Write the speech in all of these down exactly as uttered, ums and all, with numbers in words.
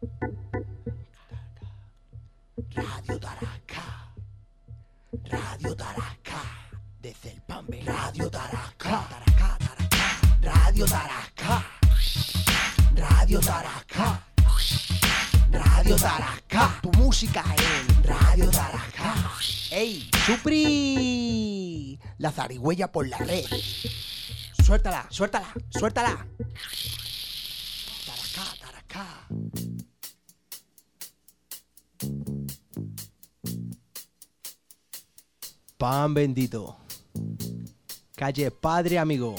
Radio Tarasca, Radio Tarasca, desde el Pambe, Radio Tarasca, Tarasca, Tarasca, Radio Tarasca, Radio Tarasca, Radio Tarasca, tu música en Radio Tarasca. ¡Ey, Supri! La zarigüeya por la red. Suéltala, suéltala, suéltala. Tarasca, Tarasca. Pan bendito. Calle Padre Amigo.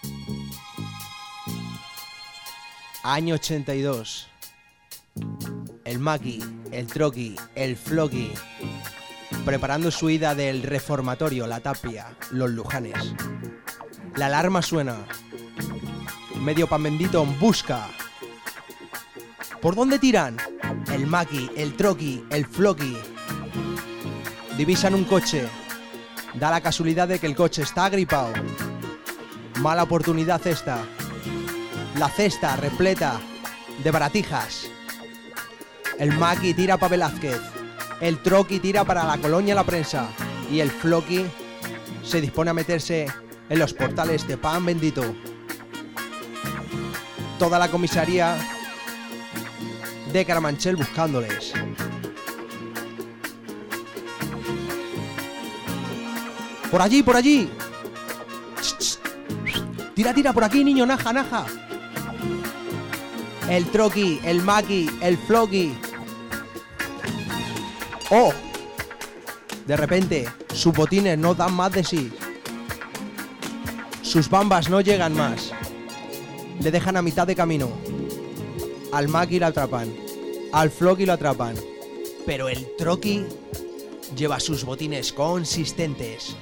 Año ochenta y dos. El Maki, el Troqui, el Floqui, preparando su ida del reformatorio, la Tapia, los Lujanes. La alarma suena. Medio Pan bendito en busca. ¿Por dónde tiran? El Maki, el Troqui, el Floqui. Divisan un coche. Da la casualidad de que el coche está agripado. Mala oportunidad esta. La cesta repleta de baratijas. El Maki tira para Velázquez. El Troqui tira para la Colonia La Prensa. Y el Floqui se dispone a meterse en los portales de Pan bendito. Toda la comisaría de Carabanchel buscándoles. Por allí, por allí. Ch, ch. Tira, tira, por aquí, niño, naja, naja. El Troqui, el Maki, el Floqui. ¡Oh! De repente, sus botines no dan más de sí. Sus bambas no llegan más. Le dejan a mitad de camino. Al Maki lo atrapan. Al Floqui lo atrapan. Pero el Troqui lleva sus botines consistentes.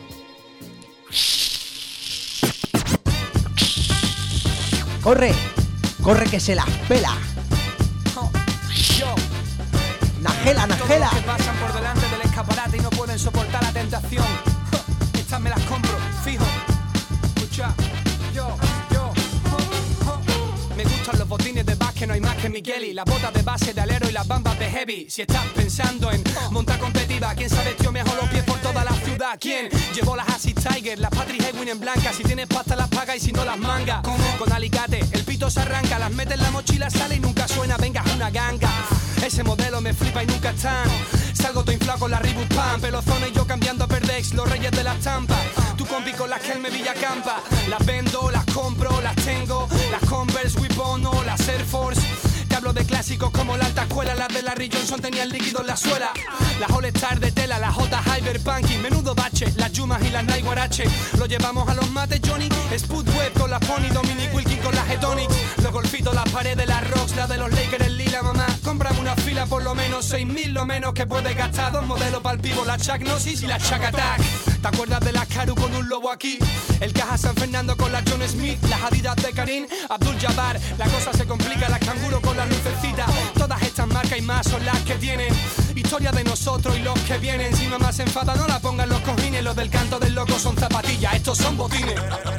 ¡Corre! ¡Corre que se las pela! Yo. ¡Najela, najela! Todos los que pasan por delante del escaparate y no pueden soportar la tentación. Estas me las compro, fijo. Escucha, yo, yo. Me gustan los botines de básquet, no hay más que Micheli. Las botas de base de alero y las bambas de heavy. Si estás pensando en montar competitiva, ¿quién sabe tío mejor los pies por toda la ciudad? ¿Quién llevó las Asics Tiger, las Patrick Ewing en blanca? Si tienes pasta las pagas y si no las mangas. Con alicate, el pito se arranca, las metes en la mochila, sale y nunca suena, venga, es una ganga. Ese modelo me flipa y nunca están. Salgo todo inflado con la Reebok Pump, pelozones y yo cambiando a Perdex, los reyes de la estampa. Tu compi con las que él me villacampa. Las vendo, las compro, las tengo. Las Converse, Weapon o las Air Force. Te hablo de clásicos como la alta escuela. Las de Larry Johnson tenían líquido en la suela. Las All Star de tela, las J Hyperpunk y menudo bache. Las Yumas y las Nike Guarache. Lo llevamos a los mates Johnny. Spudweb con las Pony, Dominic Wilkin con las Getonics. Los golfitos, las paredes, las Rocks, la de los Lakers, el lila, mamá. Cómprame una fila por lo menos, seis mil lo menos que puedes gastar. Dos modelos para el pivo, la Chuck Gnosis y la Chuck Attack. ¿Te acuerdas de las Caru con un lobo aquí? El Caja San Fernando con la John Smith. Las Adidas de Karim Abdul-Jabbar. La cosa se complica, las Canguro con las lucecitas. Todas estas marcas y más son las que tienen historia de nosotros y los que vienen. Si mamá se enfada no la pongan los cojines. Los del canto del loco son zapatillas, estos son botines.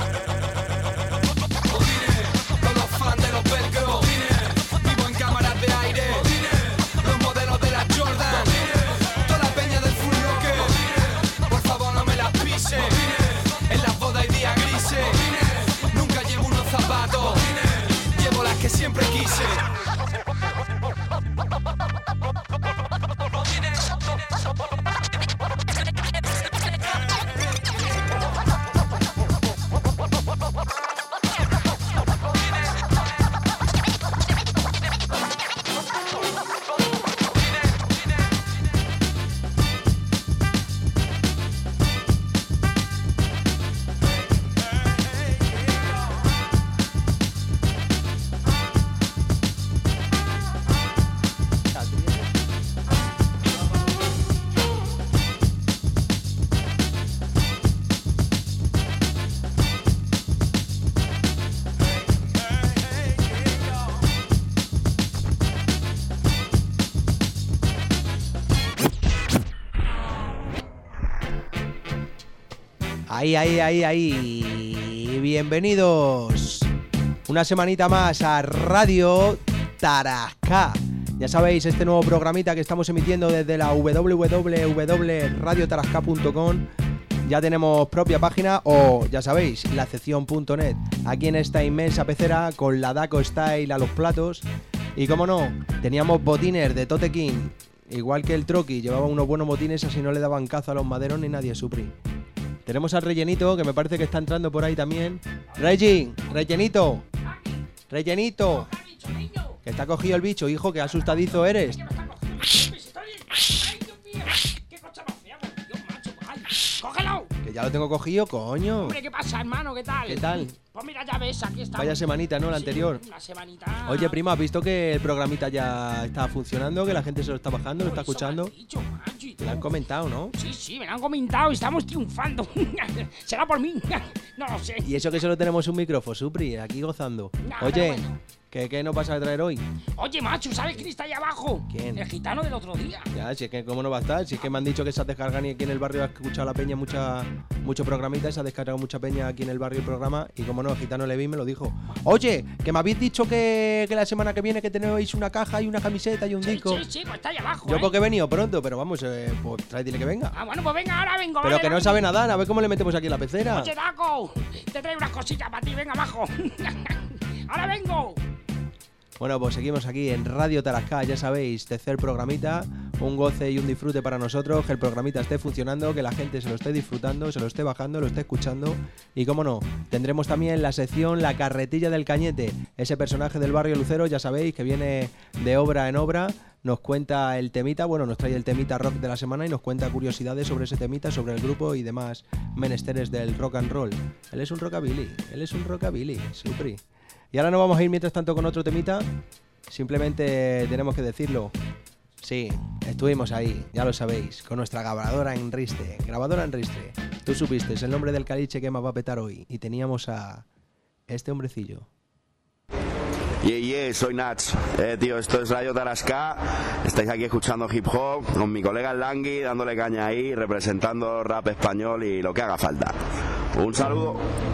Botines, todos los fans de los velcro. Botines, vivo en cámaras de aire. Botines, los modelos de la Jordan. Botines, toda la peña del Full Rocker. Botines, por favor no me las pise. Botines, en las bodas y días grises. Botines, nunca llevo unos zapatos. Botines, llevo las que siempre quise. Ahí, ahí, ahí, ahí. Bienvenidos una semanita más a Radio Tarasca. Ya sabéis, este nuevo programita que estamos emitiendo desde la w w w punto radio tarasca punto com. Ya tenemos propia página o, ya sabéis, la sección punto net. Aquí en esta inmensa pecera con la Daco Style a los platos. Y como no, teníamos botines de Tote King. Igual que el Troqui, llevaba unos buenos botines, así no le daban caza a los maderos ni nadie supri. Tenemos al Rellenito, que me parece que está entrando por ahí también. Regin, Rellenito. Rellenito. Que está cogido el bicho, hijo, que asustadizo eres. ¡Cógelo! Que ya lo tengo cogido, coño. Hombre, ¿qué pasa, hermano? ¿Qué tal? ¿Qué tal? Pues mira, ya ves, aquí está. Vaya semanita, ¿no? La Sí, anterior. La semanita. Oye, prima, ¿has visto que el programita ya está funcionando? Que la gente se lo está bajando, lo está Eso me escuchando. han dicho, macho, y Te lo han tú. comentado, ¿no? Sí, sí, me lo han comentado y estamos triunfando. ¿Será por mí? No lo sé. Y eso que solo tenemos un micrófono, Supri, aquí gozando. Nada, Oye, bueno. ¿qué, qué nos vas a traer hoy? Oye, macho, ¿sabes quién está ahí abajo? ¿Quién? El gitano del otro día. Ya, si es que cómo no va a estar, si es que me han dicho que se ha descargado y aquí en el barrio ha escuchado la peña mucha, mucho programita, se ha descargado mucha peña aquí en el barrio el programa y como no, el gitano Levi me lo dijo. Oye, que me habéis dicho que, que la semana que viene que tenéis una caja y una camiseta y un Sí, disco. sí, sí, pues está ahí abajo. Yo ¿eh? porque he venido pronto, pero vamos, eh, pues trae, dile que venga. Ah, bueno, pues venga, ahora vengo. Pero vale, que no vale. sabe nadar, a ver cómo le metemos aquí en la pecera. Oye, Daco, te traigo unas cosillas para ti, venga abajo. Ahora vengo. Bueno, pues seguimos aquí en Radio Tarasca, ya sabéis, tercer programita, un goce y un disfrute para nosotros, que el programita esté funcionando, que la gente se lo esté disfrutando, se lo esté bajando, lo esté escuchando y cómo no, tendremos también la sección La Carretilla del Cañete, ese personaje del barrio Lucero, ya sabéis, que viene de obra en obra, nos cuenta el temita, bueno, nos trae el temita rock de la semana y nos cuenta curiosidades sobre ese temita, sobre el grupo y demás menesteres del rock and roll. Él es un rockabilly, él es un rockabilly, supri. Y ahora nos vamos a ir mientras tanto con otro temita. Simplemente tenemos que decirlo. Sí, estuvimos ahí, ya lo sabéis, con nuestra grabadora en Ristre. Grabadora en Ristre. Tú supiste, es el nombre del caliche que más va a petar hoy. Y teníamos a este hombrecillo. Yeah, yeah, soy Nach. Eh, tío, esto es Radio Tarasca. Estáis aquí escuchando hip hop con mi colega el Langui, dándole caña ahí, representando rap español y lo que haga falta. Un saludo.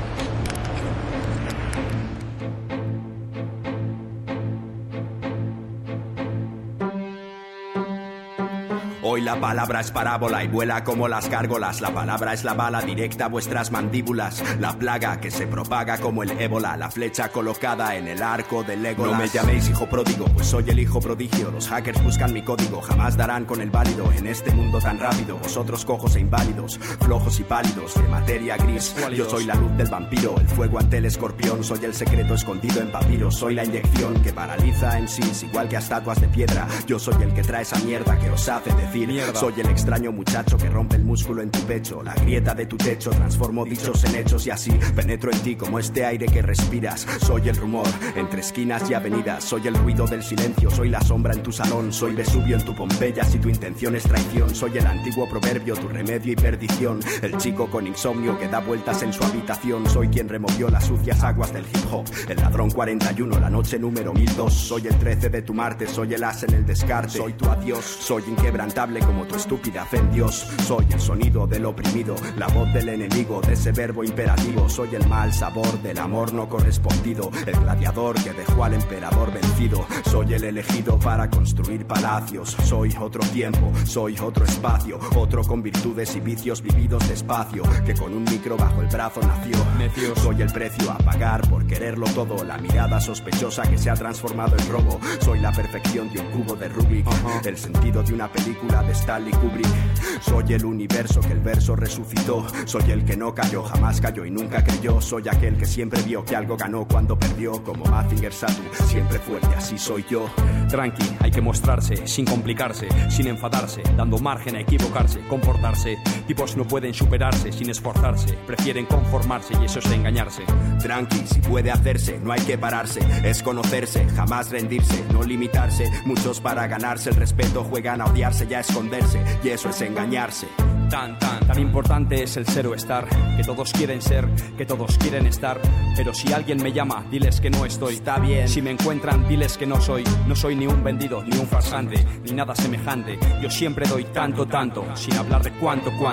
Hoy la palabra es parábola y vuela como las gárgolas. La palabra es la bala directa a vuestras mandíbulas. La plaga que se propaga como el ébola. La flecha colocada en el arco del Legolas. No me llaméis hijo pródigo, pues soy el hijo prodigio. Los hackers buscan mi código, jamás darán con el válido. En este mundo tan rápido, vosotros cojos e inválidos, flojos y pálidos, de materia gris. Yo soy la luz del vampiro, el fuego ante el escorpión. Soy el secreto escondido en papiros. Soy la inyección que paraliza en sí, igual que a estatuas de piedra. Yo soy el que trae esa mierda que os hace decir mierda. Soy el extraño muchacho que rompe el músculo en tu pecho, la grieta de tu techo, transformo dichos en hechos y así penetro en ti como este aire que respiras. Soy el rumor entre esquinas y avenidas, soy el ruido del silencio, soy la sombra en tu salón, soy Vesubio en tu Pompeya si tu intención es traición. Soy el antiguo proverbio, tu remedio y perdición, el chico con insomnio que da vueltas en su habitación. Soy quien removió las sucias aguas del hip hop, el ladrón cuarenta y uno, la noche número mil dos. Soy el trece de tu Marte, soy el as en el descarte, soy tu adiós, soy inquebrantable como tu estúpida fe en Dios. Soy el sonido del oprimido, la voz del enemigo, de ese verbo imperativo. Soy el mal sabor del amor no correspondido, el gladiador que dejó al emperador vencido. Soy el elegido para construir palacios. Soy otro tiempo, soy otro espacio, otro con virtudes y vicios vividos despacio, que con un micro bajo el brazo nació. Soy el precio a pagar por quererlo todo, la mirada sospechosa que se ha transformado en robo. Soy la perfección de un cubo de Rubik, uh-huh. el sentido de una película de Stanley Kubrick. Soy el universo que el verso resucitó. Soy el que no cayó, jamás cayó y nunca creyó. Soy aquel que siempre vio que algo ganó cuando perdió, como Mazinger Satu, siempre fuerte, así soy yo. Tranqui, hay que mostrarse, sin complicarse, sin enfadarse, dando margen a equivocarse, comportarse. Tipos no pueden superarse sin esforzarse, prefieren conformarse y eso es engañarse. Tranqui, si puede hacerse, no hay que pararse, es conocerse, jamás rendirse, no limitarse. Muchos para ganarse el respeto juegan a odiarse y a esconderse, y eso es engañarse. Tan, tan, tan importante es el ser o estar, que todos quieren ser, que todos quieren estar. Pero si alguien me llama, diles que no estoy. Está bien. Si me encuentran, diles que no soy. No soy ni un vendido, ni un farsante, ni nada semejante. Yo siempre doy tanto, tanto, sin hablar de cuánto, cuánto.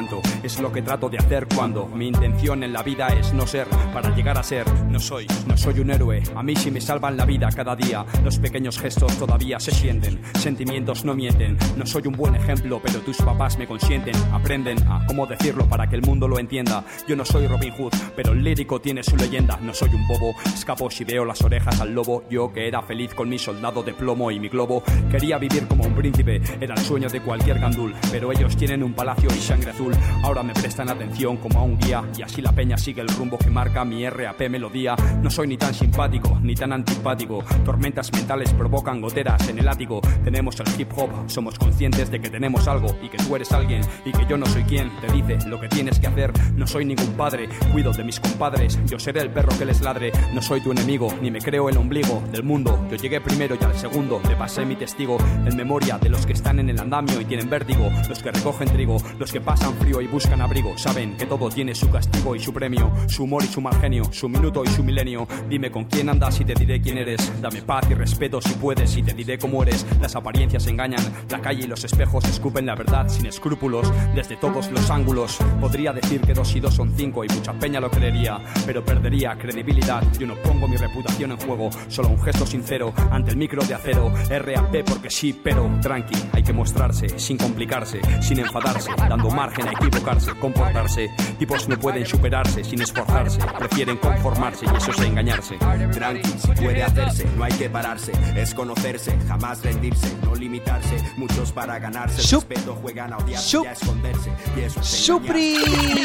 cuánto. Es lo que trato de hacer cuando mi intención en la vida es no ser para llegar a ser. No soy, no soy un héroe. A mí sí me salvan la vida cada día. Los pequeños gestos todavía se sienten. Sentimientos no mienten. No soy un buen ejemplo, pero tus papás me consienten. Aprenden a cómo decirlo para que el mundo lo entienda. Yo no soy Robin Hood, pero el lírico tiene su leyenda. No soy un bobo, escapo si veo las orejas al lobo. Yo que era feliz con mi soldado de plomo y mi globo. Quería vivir como un príncipe, era el sueño de cualquier gandul. Pero ellos tienen un palacio y sangre azul. Ahora me prestan atención como a un guía. Y así la peña sigue el rumbo que marca mi R A P melodía. No soy ni tan simpático, ni tan antipático. Tormentas mentales provocan goteras en el ático. Tenemos el hip hop, somos conscientes de que tenemos algo. Y que tú eres alguien, y que yo no soy quien te dice lo que tienes que hacer. No soy ningún padre, cuido de mis compadres. Yo seré el perro que les ladre. No soy tu enemigo, ni me creo el ombligo del mundo. Yo llegué primero y al segundo le pasé mi testigo. En memoria de los que están en el andamio y tienen vértigo. Los que recogen trigo, los que pasan frío y buscan abrigo. Saben que todo tiene su castigo y su premio. Su humor y su mal genio, su minuto y su milenio. Dime con quién andas y te diré quién eres. Dame paz y respeto si puedes y te diré cómo eres. Las apariencias engañan, la calle y los espejos escupen la verdad sin escrúpulos. Desde todos los ángulos podría decir que dos y dos son cinco y mucha peña lo creería, pero perdería credibilidad. Yo no pongo mi reputación en juego, solo un gesto sincero ante el micro de acero. R A P porque sí, pero tranqui, hay que mostrarse sin complicarse, sin enfadarse, dando margen a equivocarse, comportarse. Tipos no pueden superarse sin esforzarse, prefieren conformarse y eso es engañarse. Tranqui, si puede hacerse, no hay que pararse, es conocerse, jamás rendirse, no limitarse. Muchos para ganarse el Sup- respeto juegan a odiarse Sup- y a esconderse, y eso es ¡Supri!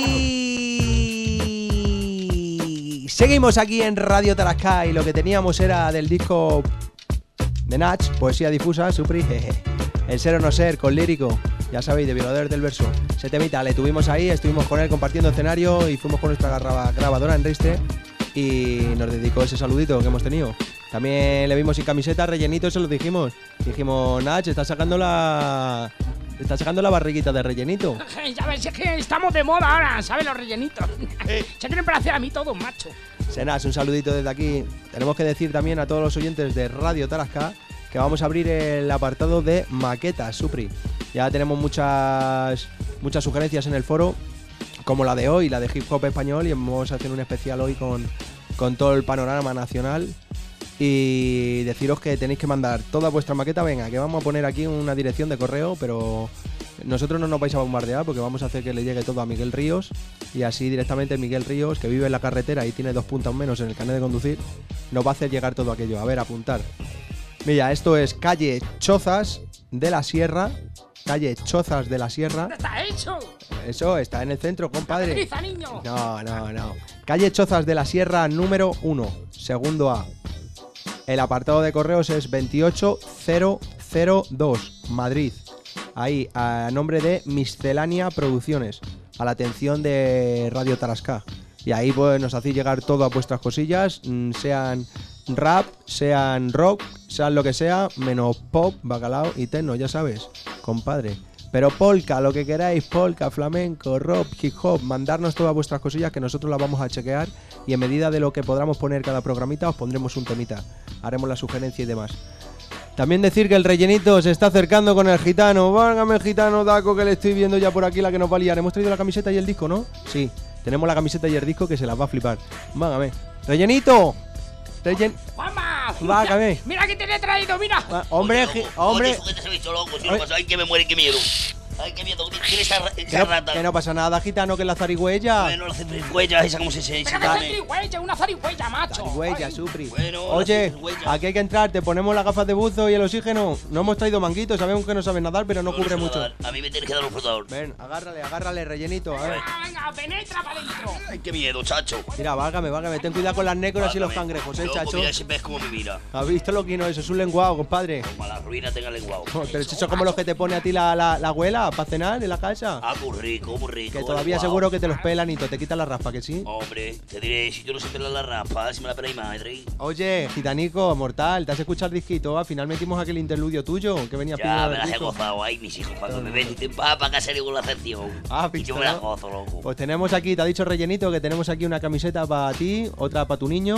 Seguimos aquí en Radio Tarasca y lo que teníamos era del disco de Nach, Poesía Difusa, Supri, jeje. El ser o no ser, con lírico, ya sabéis, de Violadores del Verso. Se temita, le tuvimos ahí, estuvimos con él compartiendo escenario y fuimos con nuestra graba- grabadora en Reiste y nos dedicó ese saludito que hemos tenido. También le vimos sin camiseta, rellenito, se lo dijimos. Dijimos, Nach, está sacando la... Está sacando la barriguita de rellenito. Ya ves, es que estamos de moda ahora, ¿sabes? Los rellenitos. Se quieren parecer a mí todos, macho. Senas, un saludito desde aquí. Tenemos que decir también a todos los oyentes de Radio Tarasca que vamos a abrir el apartado de maquetas, Supri. Ya tenemos muchas muchas sugerencias en el foro, como la de hoy, la de hip hop español, y vamos a hacer un especial hoy con, con todo el panorama nacional. Y deciros que tenéis que mandar toda vuestra maqueta. Venga, que vamos a poner aquí una dirección de correo, pero nosotros no nos vais a bombardear porque vamos a hacer que le llegue todo a Miguel Ríos. Y así directamente Miguel Ríos, que vive en la carretera y tiene dos puntos menos en el carnet de conducir, nos va a hacer llegar todo aquello. A ver, apuntar. Mira, esto es calle Chozas de la Sierra. Calle Chozas de la Sierra. ¿Dónde está eso? Eso, está en el centro, compadre. ¡Prisa, niño! No, no, no. Calle Chozas de la Sierra número uno, segundo A. El apartado de correos es veintiocho mil dos, Madrid. Ahí, a nombre de Miscelánea Producciones, a la atención de Radio Tarasca. Y ahí pues nos hacéis llegar todas vuestras cosillas, sean rap, sean rock, sean lo que sea, menos pop, bacalao y techno, ya sabes, compadre. Pero polka, lo que queráis, polka, flamenco, rock, hip hop, mandarnos todas vuestras cosillas que nosotros las vamos a chequear y en medida de lo que podamos poner cada programita os pondremos un temita, haremos la sugerencia y demás. También decir que el rellenito se está acercando con el gitano. Válgame el gitano Daco, que le estoy viendo ya por aquí la que nos va a liar. Hemos traído la camiseta y el disco, ¿no? Sí, tenemos la camiseta y el disco que se las va a flipar. Válgame. ¡Rellenito! Rellen... ¡Juanma! Válgame. Mira que te le he traído, mira. Ah, hombre, Oye, gi- loco, hombre. oye, juguete se ha visto loco, si Oye. no pasa, ay, que me muere, qué miedo. Ay, qué miedo, tiene esa, Que esa no, rata. que no pasa nada, gitano, que es la zarigüeya. Bueno, la zarigüeya, esa como se se Pero se que llame. zarigüeya, una zarigüeya, macho. Zarigüeya, Ay. Supri. Bueno, la Oye, zarigüeya. aquí hay que entrar, te ponemos las gafas de buzo y el oxígeno. No hemos traído manguitos, sabemos que no sabes nadar, pero no Yo cubre sé mucho. nadar. A mí me tienes que dar un flotador. Ven, agárrale, agárrale, rellenito, a ver. Venga, venga, penetra para adentro. Ay, qué miedo, chacho. Mira, válgame, válgame, ten cuidado con las nécoras y los Válgame. cangrejos, eh, Yo, chacho. pues mira, si ves como me mira. ¿Has visto lo que no es? Es un lenguado, compadre. Como a la ruina tenga lenguado. Pero eso es como los que te pone a ti la, la, la abuela para cenar en la casa. Ah, muy rico, muy rico. Que todavía lenguao. seguro que te los pelan y te quitan la raspa, que sí. Hombre, te diré, si yo no sé pelar la rapa, si me la pela mi madre. Oye, gitanico, mortal, ¿te has escuchado el disquito? Al final metimos aquel interludio tuyo que venías Ya pidiendo me el las he disco. gozado ahí, mis hijos. Cuando me ven, dicen, va para casa con la acepción. Ah, Y yo visto, me las ¿no? gozo, loco. Pues tenemos aquí, te ha dicho rellenito que tenemos aquí una camiseta para ti, otra para tu niño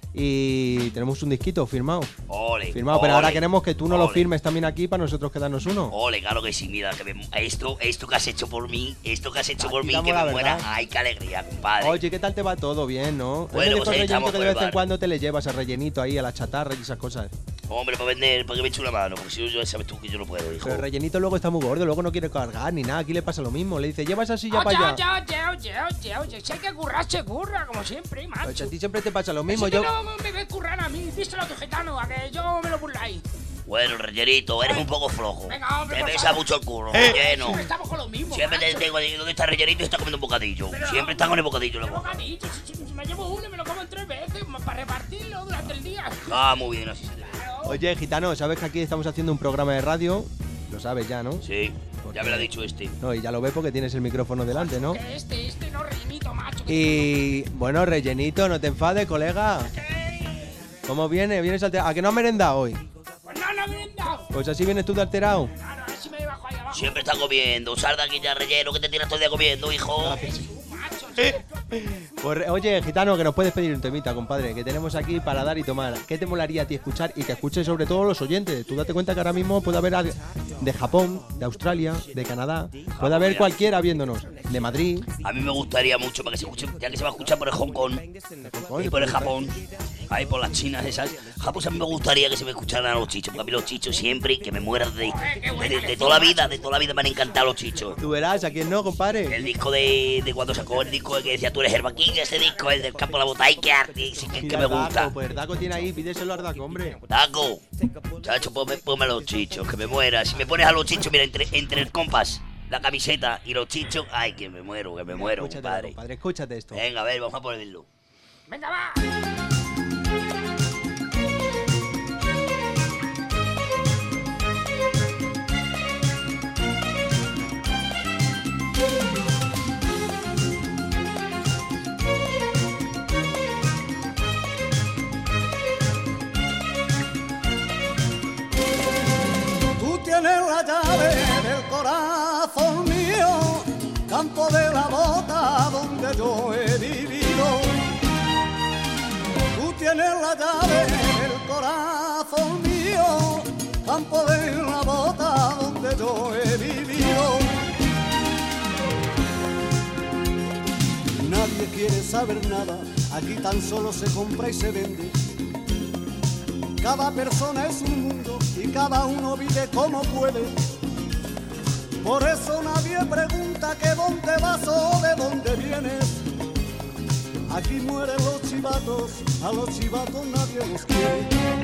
Y tenemos un disquito firmado. Ole. Firmado, pero ole, ahora queremos que tú nos lo ole. firmes también aquí para nosotros quedarnos uno. Ole, claro que sí, mira, que me- esto, esto que has hecho por mí, esto que has hecho Aquí por mí, damos que la me muera. verdad. Ay, qué alegría, compadre. Oye, ¿qué tal te va todo? Bien, ¿no? Bueno, Ese pues ahí rellenito estamos que por de el vez en bar. cuando te le llevas al rellenito ahí, a la chatarra y esas cosas. Hombre, para vender, para que me eche una mano, porque si no, yo sabes tú que yo no puedo, hijo. Pero el rellenito luego está muy gordo, luego no quiere cargar ni nada. Aquí le pasa lo mismo. Le dice, lleva esa silla Oye, para oye, allá. oye, oye, oye, oye, si hay que currar, se curra, como siempre, Oye, macho. a ti siempre te pasa lo mismo. Si Yo... no me ves currar a mí, díselo a tu gitano, a que yo me lo burláis. Bueno, rellenito, eres un poco flojo. Venga, hombre, Te por pesa favor. mucho el curro, Eh. lleno. Siempre estamos con lo mismo, Siempre te macho. tengo ahí, ¿dónde está rellenito? Y está comiendo un bocadillo. Pero- Siempre está con el bocadillo en la ¿Qué boca. bocadillo? Si, si- si me llevo uno y me lo como en tres veces para repartirlo durante el día. Ah, muy bien, así será. Oye, gitano, ¿sabes que aquí estamos haciendo un programa de radio? Lo sabes ya, ¿no? Sí, ya me lo ha dicho este. No, y ya lo ves porque tienes el micrófono delante, ¿no? Que este, este no rellenito, macho. que Y bueno, rellenito, no te enfades, colega. ¿Cómo viene? ¿Vienes alter- ¿A que no has merendado hoy? Pues no, no me han dado. Pues así vienes tú de alterado. Claro, a ver si me bajo ahí abajo. Siempre está comiendo. Sarda aquí ya relleno, que te tiras todo el día comiendo, hijo. Tú, macho. Pues, re- oye, gitano, que nos puedes pedir un temita, compadre, que tenemos aquí para dar y tomar. ¿Qué te molaría a ti escuchar y que escuchen sobre todo los oyentes? Tú date cuenta que ahora mismo puede haber al- de Japón, de Australia, de Canadá, puede haber cualquiera viéndonos, de Madrid. A mí me gustaría mucho para que se escuche, ya que se va a escuchar por el Hong Kong y por el Japón, ahí por las chinas esas. Japón, a mí me gustaría que se me escucharan a los chichos, porque a mí los chichos siempre, que me mueran de, de, de- de toda la vida, de toda la vida me han encantado los chichos. Tú verás, ¿a quién no, compadre? El disco de, de cuando sacó el disco que decía tú eres Herba King, ese disco, el del campo de la botella, que arte, sí, que, que Mira, me gusta. Daco, pues Daco tiene ahí, pídeselo al Daco, hombre. Daco, chacho, ponme, ponme a los chichos, que me muera. Si me pones a los chichos, mira, entre, entre el compás, la camiseta y los chichos, ay, que me muero, que me muero, Escúchate, compadre. compadre, escúchate esto. Venga, a ver, vamos a ponerlo. Venga, va. Tú tienes la llave del corazón mío, campo de la bota donde yo he vivido. Tú tienes la llave del corazón mío, campo de la bota donde yo he vivido. Nadie quiere saber nada, aquí tan solo se compra y se vende. Cada persona es un mundo y cada uno vive como puede. Por eso nadie pregunta que dónde vas o de dónde vienes. Aquí mueren los chivatos, a los chivatos nadie los quiere.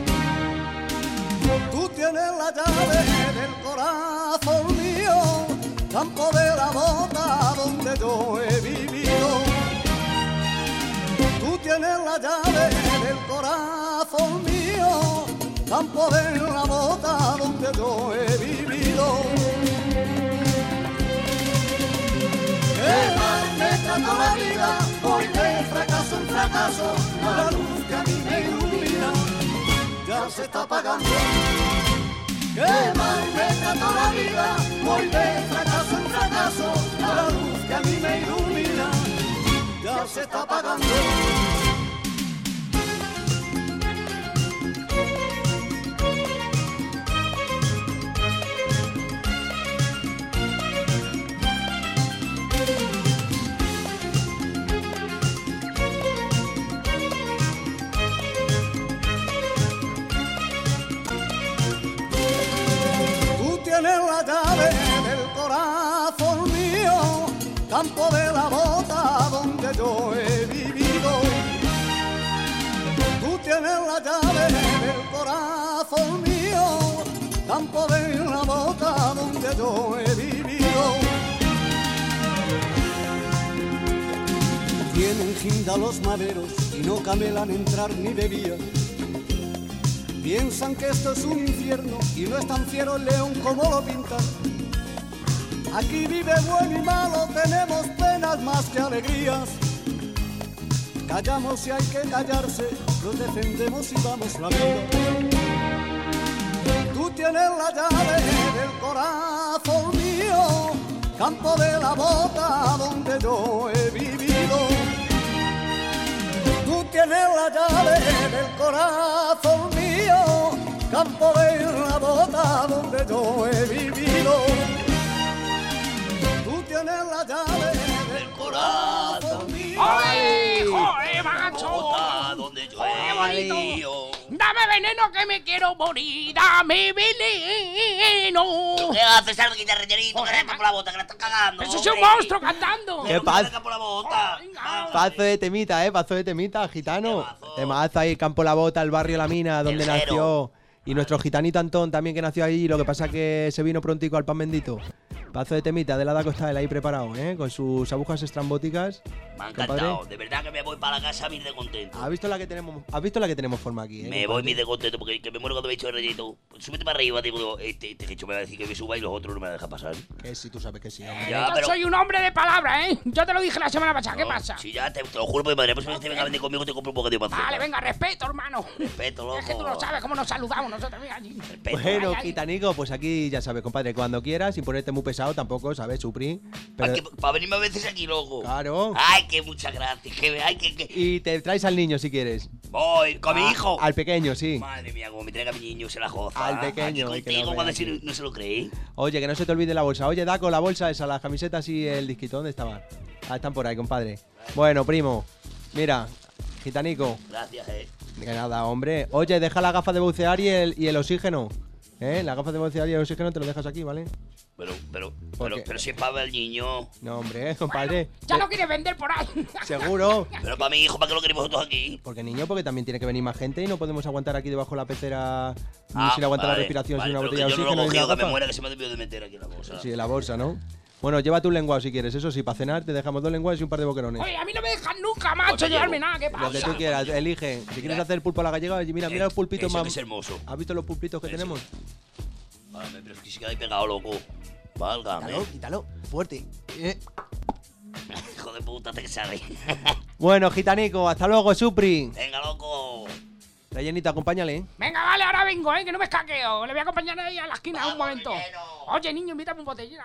Tú tienes la llave del corazón mío, campo de la bota donde yo he vivido. Tú tienes la llave del corazón mío, campo de la bota donde yo he vivido. Qué mal me trata la vida, voy de fracaso en fracaso, la luz que a mí me ilumina ya se está apagando. Qué mal me trata la vida, voy de fracaso en fracaso, la luz que a mí me ilumina ya se está apagando. Tú tienes la llave del corazón mío, campo de la bota donde yo he vivido. Tú tienes la llave del corazón mío, campo de la bota donde yo he vivido. Tienen ginda los maderos y no camelan entrar ni de vía. Piensan que esto es un infierno y no es tan fiero el león como lo pintan. Aquí vive bueno y malo, tenemos penas más que alegrías. Callamos si hay que callarse, los defendemos y vamos la vida. Tú tienes la llave del corazón mío, campo de la bota donde yo he vivido. Tú tienes la llave del corazón mío, campo de la bota donde yo he vivido. Tú tienes la llave del corazón mío. ¡Ay, joder, macho! Bota donde yo he vivido. ¡Dame veneno que me quiero morir! ¡Dame veneno! ¿Qué haces, al guitarra rellenito? Que arranca por la bota, que la estás cagando. ¡Eso es un monstruo cantando! ¡Qué paz! Por la bota. Pazo de temita, eh, pazo de temita, gitano. Temazo ahí, Campo La Bota, el barrio La Mina, donde El nació. Y nuestro gitanito Antón también, que nació ahí, lo que pasa que se vino prontico al pan bendito. Pazo de temita de la Costa del ahí preparado, ¿eh? Con sus agujas estrambóticas. Me ha encantado, de verdad que me voy para la casa bien de contento. ¿Has visto la que tenemos, has visto la que tenemos forma aquí, eh? Me voy bien de contento porque que me muero cuando me he hecho el relleno. Pues súbete para arriba, digo, este, este hecho me va a decir que me suba y los otros no me dejan pasar. Que sí, tú sabes que sí, hombre. Ya, Yo pero... soy un hombre de palabra, ¿eh? Yo te lo dije la semana pasada, ¿qué No, pasa? Si ya te, te lo juro por mi madre, pues si te venga a vender conmigo te compro un poco de panceta. Vale, venga, respeto, hermano. Respeto, loco. Es que tú no sabes cómo nos saludamos nosotros, mira allí. Respeto. Bueno, Ay, ay. gitanico, pues aquí ya sabes, compadre, cuando quieras, sin ponerte muy pesado tampoco, ¿sabes, Supri? Pero... Para, que, para venirme a veces aquí, loco. Claro. Ay, que muchas gracias. Que, ay, que, que... Y te traes al niño si quieres. Voy, con mi A- hijo. Al pequeño, sí. Madre mía, como me traiga mi niño, se la goza. Al pequeño, Aquí ay, que contigo, no cuando veas, si sí. no, no se lo cree. Oye, que no se te olvide la bolsa. Oye, Daco, la bolsa esa, las camisetas y el disquito, ¿dónde estaban? Ah, están por ahí, compadre. Bueno, primo, mira, gitanico, Gracias, eh. que nada, hombre. Oye, deja la gafa de bucear y el, y el oxígeno. ¿Eh? La gafa de bucear y el oxígeno te lo dejas aquí, ¿vale? Pero, pero, ¿Por pero, qué? pero si es para ver al niño. No, hombre, compadre. Ya lo quieres vender por ahí. Seguro. Pero para mi hijo, ¿para qué lo queréis vosotros aquí? Porque niño, porque también tiene que venir más gente y no podemos aguantar aquí debajo de la pecera Ah, sin aguantar vale, la respiración vale, sin una pero botella de que yo no oxígeno lo y cogeo, una que me gafa. muera, que se me ha debido de meter aquí en la bolsa. Sí, en la bolsa, ¿no? Bueno, lleva tu lenguado si quieres, eso sí, para cenar te dejamos dos lenguados y un par de boquerones. Oye, a mí no me dejan nunca, macho, Pues me llevarme llevo. nada, ¿qué Lo que pasa? tú quieras, elige. Si quieres hacer pulpo a la gallega, mira, mira los pulpitos Eso más. que es hermoso. ¿Has visto los pulpitos que Eso. tenemos? Vale, pero es que se queda ahí pegado, loco. Válgame. Quítalo, quítalo, fuerte. Eh. Hijo de puta, te que sale. Bueno, gitanico, hasta luego, Supri. Venga, loco. Rellenito, acompáñale, ¿eh? Venga, vale, ahora vengo, ¿eh? Que no me escaqueo. Le voy a acompañar ahí a la esquina un momento. relleno. Oye, niño, invítame un botellín.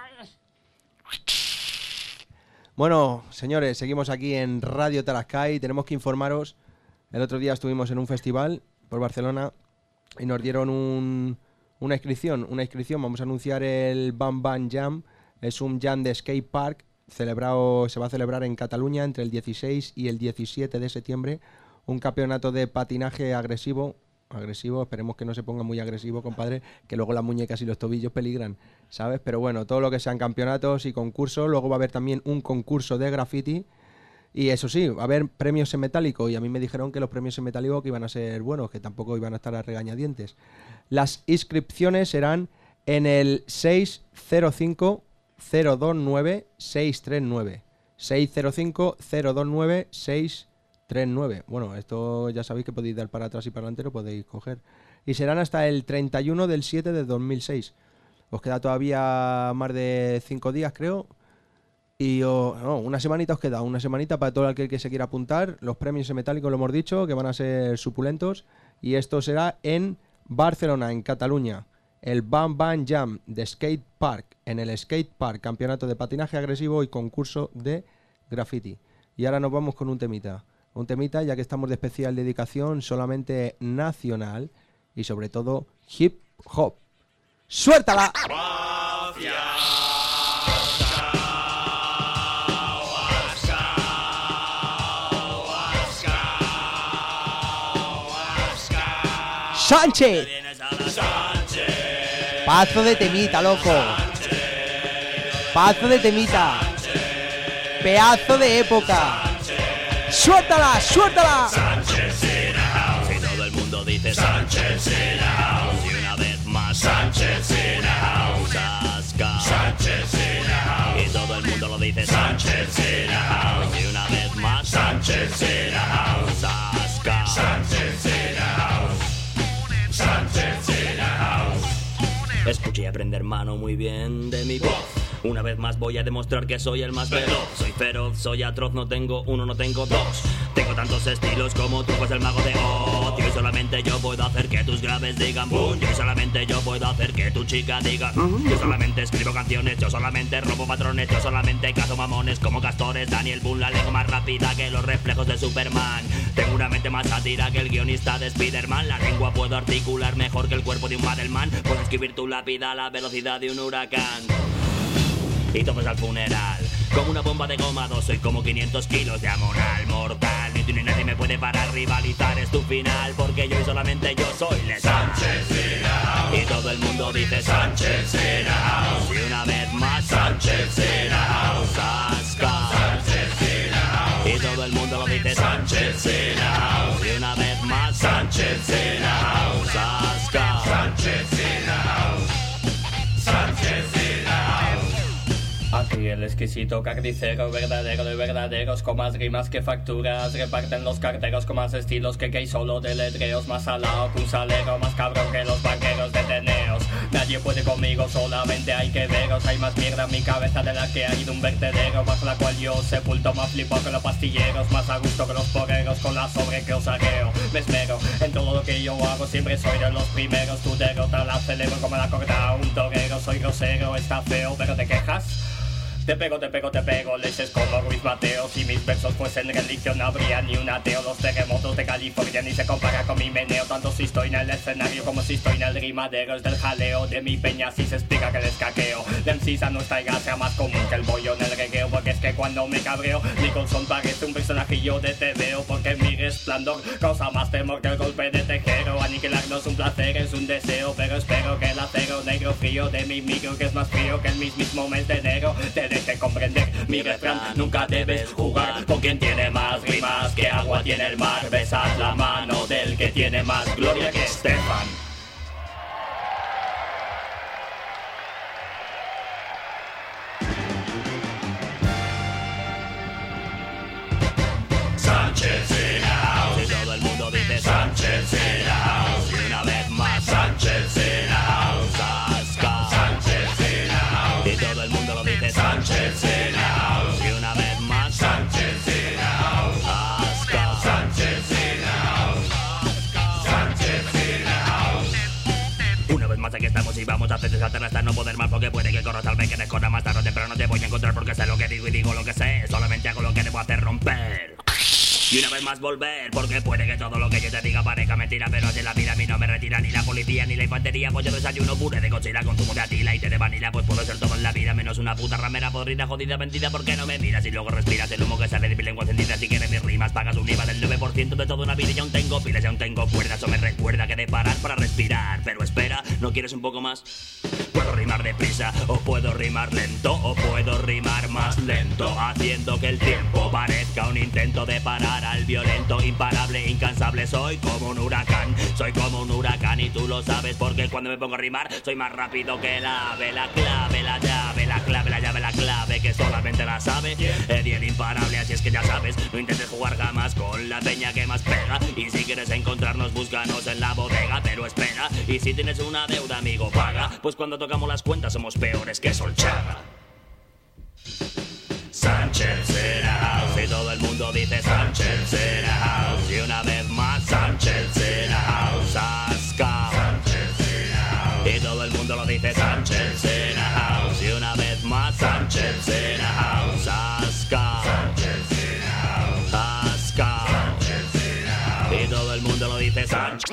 Bueno, señores, seguimos aquí en Radio Tarascay. Tenemos que informaros. El otro día estuvimos en un festival por Barcelona y nos dieron un, una inscripción. Una inscripción. Vamos a anunciar el Bam Bam Jam. Es un jam de skate park. Celebrado, se va a celebrar en Cataluña entre el dieciséis y el diecisiete de septiembre. Un campeonato de patinaje agresivo. Agresivo, esperemos que no se ponga muy agresivo, compadre, que luego las muñecas y los tobillos peligran, ¿sabes? Pero bueno, todo lo que sean campeonatos y concursos. Luego va a haber también un concurso de graffiti. Y eso sí, va a haber premios en metálico. Y a mí me dijeron que los premios en metálico que iban a ser buenos, que tampoco iban a estar a regañadientes. Las inscripciones serán en el seis cero cinco cero dos nueve seis tres nueve. seis cero cinco cero dos nueve seis tres nueve. Bueno, esto ya sabéis que podéis dar para atrás y para adelante, lo podéis coger. Y serán hasta el treinta y uno del siete de dos mil seis. Os queda todavía más de cinco días, creo. Y oh, no, una semanita os queda, una semanita para todo aquel que se quiera apuntar. Los premios en metálico lo hemos dicho, que van a ser supulentos. Y esto será en Barcelona, en Cataluña. El Bam Bam Jam de Skate Park, en el Skate Park, campeonato de patinaje agresivo y concurso de graffiti. Y ahora nos vamos con un temita. Un temita, ya que estamos de especial dedicación solamente nacional y sobre todo hip hop. ¡Suéltala! ¡Sánchez! Pazo de temita, loco. Pazo de temita. Pedazo de época. ¡Suéltala! ¡Suéltala! Si todo el mundo dice Sánchez in the house, y una vez más Sánchez in the house, Asca. Sánchez in the house, y todo el mundo lo dice Sánchez in the house, y una vez más Sánchez in the house, Asca. Sánchez in the house, Sánchez in the house. Escuché y aprende, hermano, muy bien de mi voz. Una vez más voy a demostrar que soy el más veloz. Soy feroz, soy atroz, no tengo uno, no tengo dos. Tengo tantos estilos como tú, pues el mago de Oz. Y solamente yo puedo hacer que tus graves digan boom. Y solamente yo puedo hacer que tu chica diga uh-huh. Yo solamente escribo canciones, yo solamente robo patrones, yo solamente cazo mamones como castores. Daniel Boone, la lengua más rápida que los reflejos de Superman. Tengo una mente más sátira que el guionista de Spiderman. La lengua puedo articular mejor que el cuerpo de un Madelman. Puedo escribir tu lápida a la velocidad de un huracán. Y todo es al funeral. Como una bomba de goma, dos, soy como quinientos kilos de amonal mortal. Ni tú ni nadie me puede parar, rivalizar es tu final. Porque yo y solamente yo soy letal. Sánchez in the house. Y todo el mundo dice Sánchez in the house. Y una vez más Sánchez in the house. Asca. Sánchez in the house. Y todo el mundo lo dice Sánchez in the house. Y una vez más Sánchez in the house. Asca. Sánchez in the house. Sánchez in the house. Aquí el exquisito carnicero, verdadero de verdaderos, con más rimas que facturas. Reparten los carteros con más estilos que gay solo de letreos. Más salado que un salero, más cabrón que los banqueros de Teneos. Nadie puede conmigo, solamente hay que veros. Hay más mierda en mi cabeza de la que hay de un vertedero, bajo la cual yo sepulto más flipo que los pastilleros. Más a gusto que los porreros, con la sobre que os arreo. Me esmero en todo lo que yo hago, siempre soy de los primeros. Tu derrota la celebro como la corta un torero. Soy grosero, está feo, pero te quejas. Te pego, te pego, te pego, leches como Ruiz Mateo. Si mis versos fuesen religión no habría ni un ateo. Los terremotos de California ni se compara con mi meneo. Tanto si estoy en el escenario como si estoy en el rimadero. Es del jaleo de mi peña si se explica que les caqueo. De M Cs a nuestra hija sea más común que el bollo en el regueo. Porque es que cuando me cabreo Nicholson parece un personajillo de T V O. Porque mi resplandor causa más temor que el golpe de tejero. Aniquilarnos un placer es un deseo, pero espero que el acero negro frío de mi micro, que es más frío que el mismo mes de enero, te deje comprender mi refrán. Nunca debes jugar con quien tiene más rimas que agua tiene el mar. Besad la mano del que tiene más gloria que Estefan. Sánchez in the house. Y todo el mundo dice Sánchez in the house. Y una vez más Sánchez in the house. Asca. Sánchez in the house. Y todo el mundo lo dice Sánchez in the house. Y una vez más Sánchez in the house. Asca. Sánchez in the house. Sánchez in the house. Una vez más aquí estamos y vamos a hacer saltar hasta no poder más. Porque puede que corras al que te corra más tarde o temprano te voy a encontrar. Porque sé lo que digo y digo lo que sé. Solamente hago lo que debo hacer romper. Y una vez más volver, porque puede que todo lo que yo te diga parezca mentira. Pero si la vida a mí no me retira ni la policía ni la infantería. Pues yo desayuno puré de Godzilla con zumo de Atila y té de vanilla. Pues puedo ser todo en la vida menos una puta ramera podrida, jodida, mentira. ¿Por qué no me miras y luego respiras el humo que sale de mi lengua encendida? Si quieres mis rimas pagas un I V A del nueve por ciento de toda una vida. Y aún tengo pilas y aún tengo cuerdas. Eso me recuerda que de parar para respirar. Pero espera, ¿no quieres un poco más? Puedo rimar deprisa o puedo rimar lento. O puedo rimar más lento, haciendo que el tiempo parezca un intento de parar al violento, imparable, incansable. Soy como un huracán, soy como un huracán y tú lo sabes porque cuando me pongo a rimar soy más rápido que la ave, la clave, la llave, la clave, la llave, la clave que solamente la sabe Eddie el imparable, así es que ya sabes, no intentes jugar jamás con la peña que más pega. Y si quieres encontrarnos, búscanos en la bodega, pero espera, y si tienes una deuda, amigo, paga, pues cuando tocamos las cuentas somos peores que Solchaga. Sánchez in the house. Y todo el mundo dice Sánchez in the house. Y una vez más Sánchez in the house. Asca. Sánchez in the house. Y todo el mundo lo dice Sánchez in the house. Y una vez más Sánchez in the house. Asca. Sánchez in the house. Asca. Sánchez in the house. Y todo el mundo lo dice Sánchez.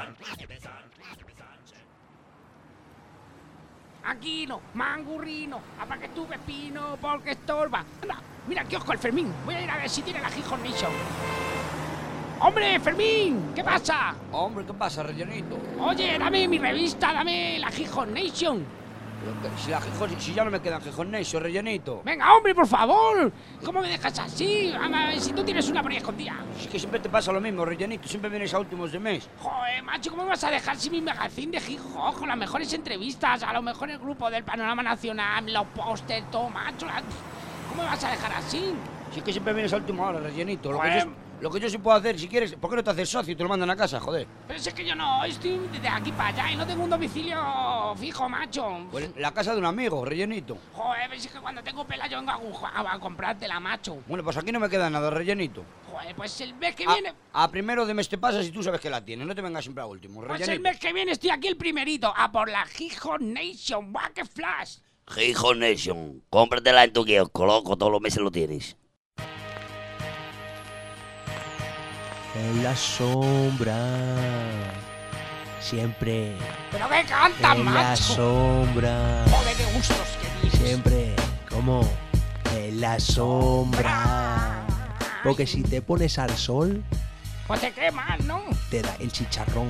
Aquino, mangurrino, apa que tu pepino, porque estorba. Anda, mira el kiosco el Fermín. Voy a ir a ver si tiene la Gijón Nation. ¡Hombre, Fermín! ¿Qué pasa? Hombre, ¿qué pasa, rellenito? Oye, dame mi revista, dame la Gijón Nation. Si, la Gijón, si ya no me quedan Gijón Nation, rellenito. Venga, hombre, por favor. ¿Cómo me dejas así? Ama, si tú tienes una por ahí escondida. Es que siempre te pasa lo mismo, rellenito. Siempre vienes a últimos de mes. Joder, macho, ¿cómo me vas a dejar sin mi magazine de Gijón? Con las mejores entrevistas, a los mejores grupos del panorama nacional, los pósters, todo, macho. La... ¿Cómo me vas a dejar así? Si es que siempre vienes a última hora, rellenito. Lo Joder, que, yo, Lo que yo sí puedo hacer, si quieres, ¿por qué no te haces socio y te lo mandan a casa, joder? Pero es que yo no, estoy de aquí para allá y no tengo un domicilio fijo, macho. Pues la casa de un amigo, rellenito. Joder, ves que cuando tengo pela yo vengo a, a, a comprártela, macho. Bueno, pues aquí no me queda nada, rellenito. Joder, pues el mes que a, viene... A primero de mes te pasas y tú sabes que la tienes, no te vengas siempre a último, rellenito. Pues el mes que viene estoy aquí el primerito, a por la Gijón Nation, ¡buah, qué flash! Gijón Nation, cómpratela en tu kiosco, loco, todos los meses lo tienes. En la sombra, siempre. ¿Pero qué cantas, en macho? En la sombra. Joder, qué gustos que dices. Siempre, como en la sombra. Porque si te pones al sol, pues te quemas, ¿no? Te da el chicharrón.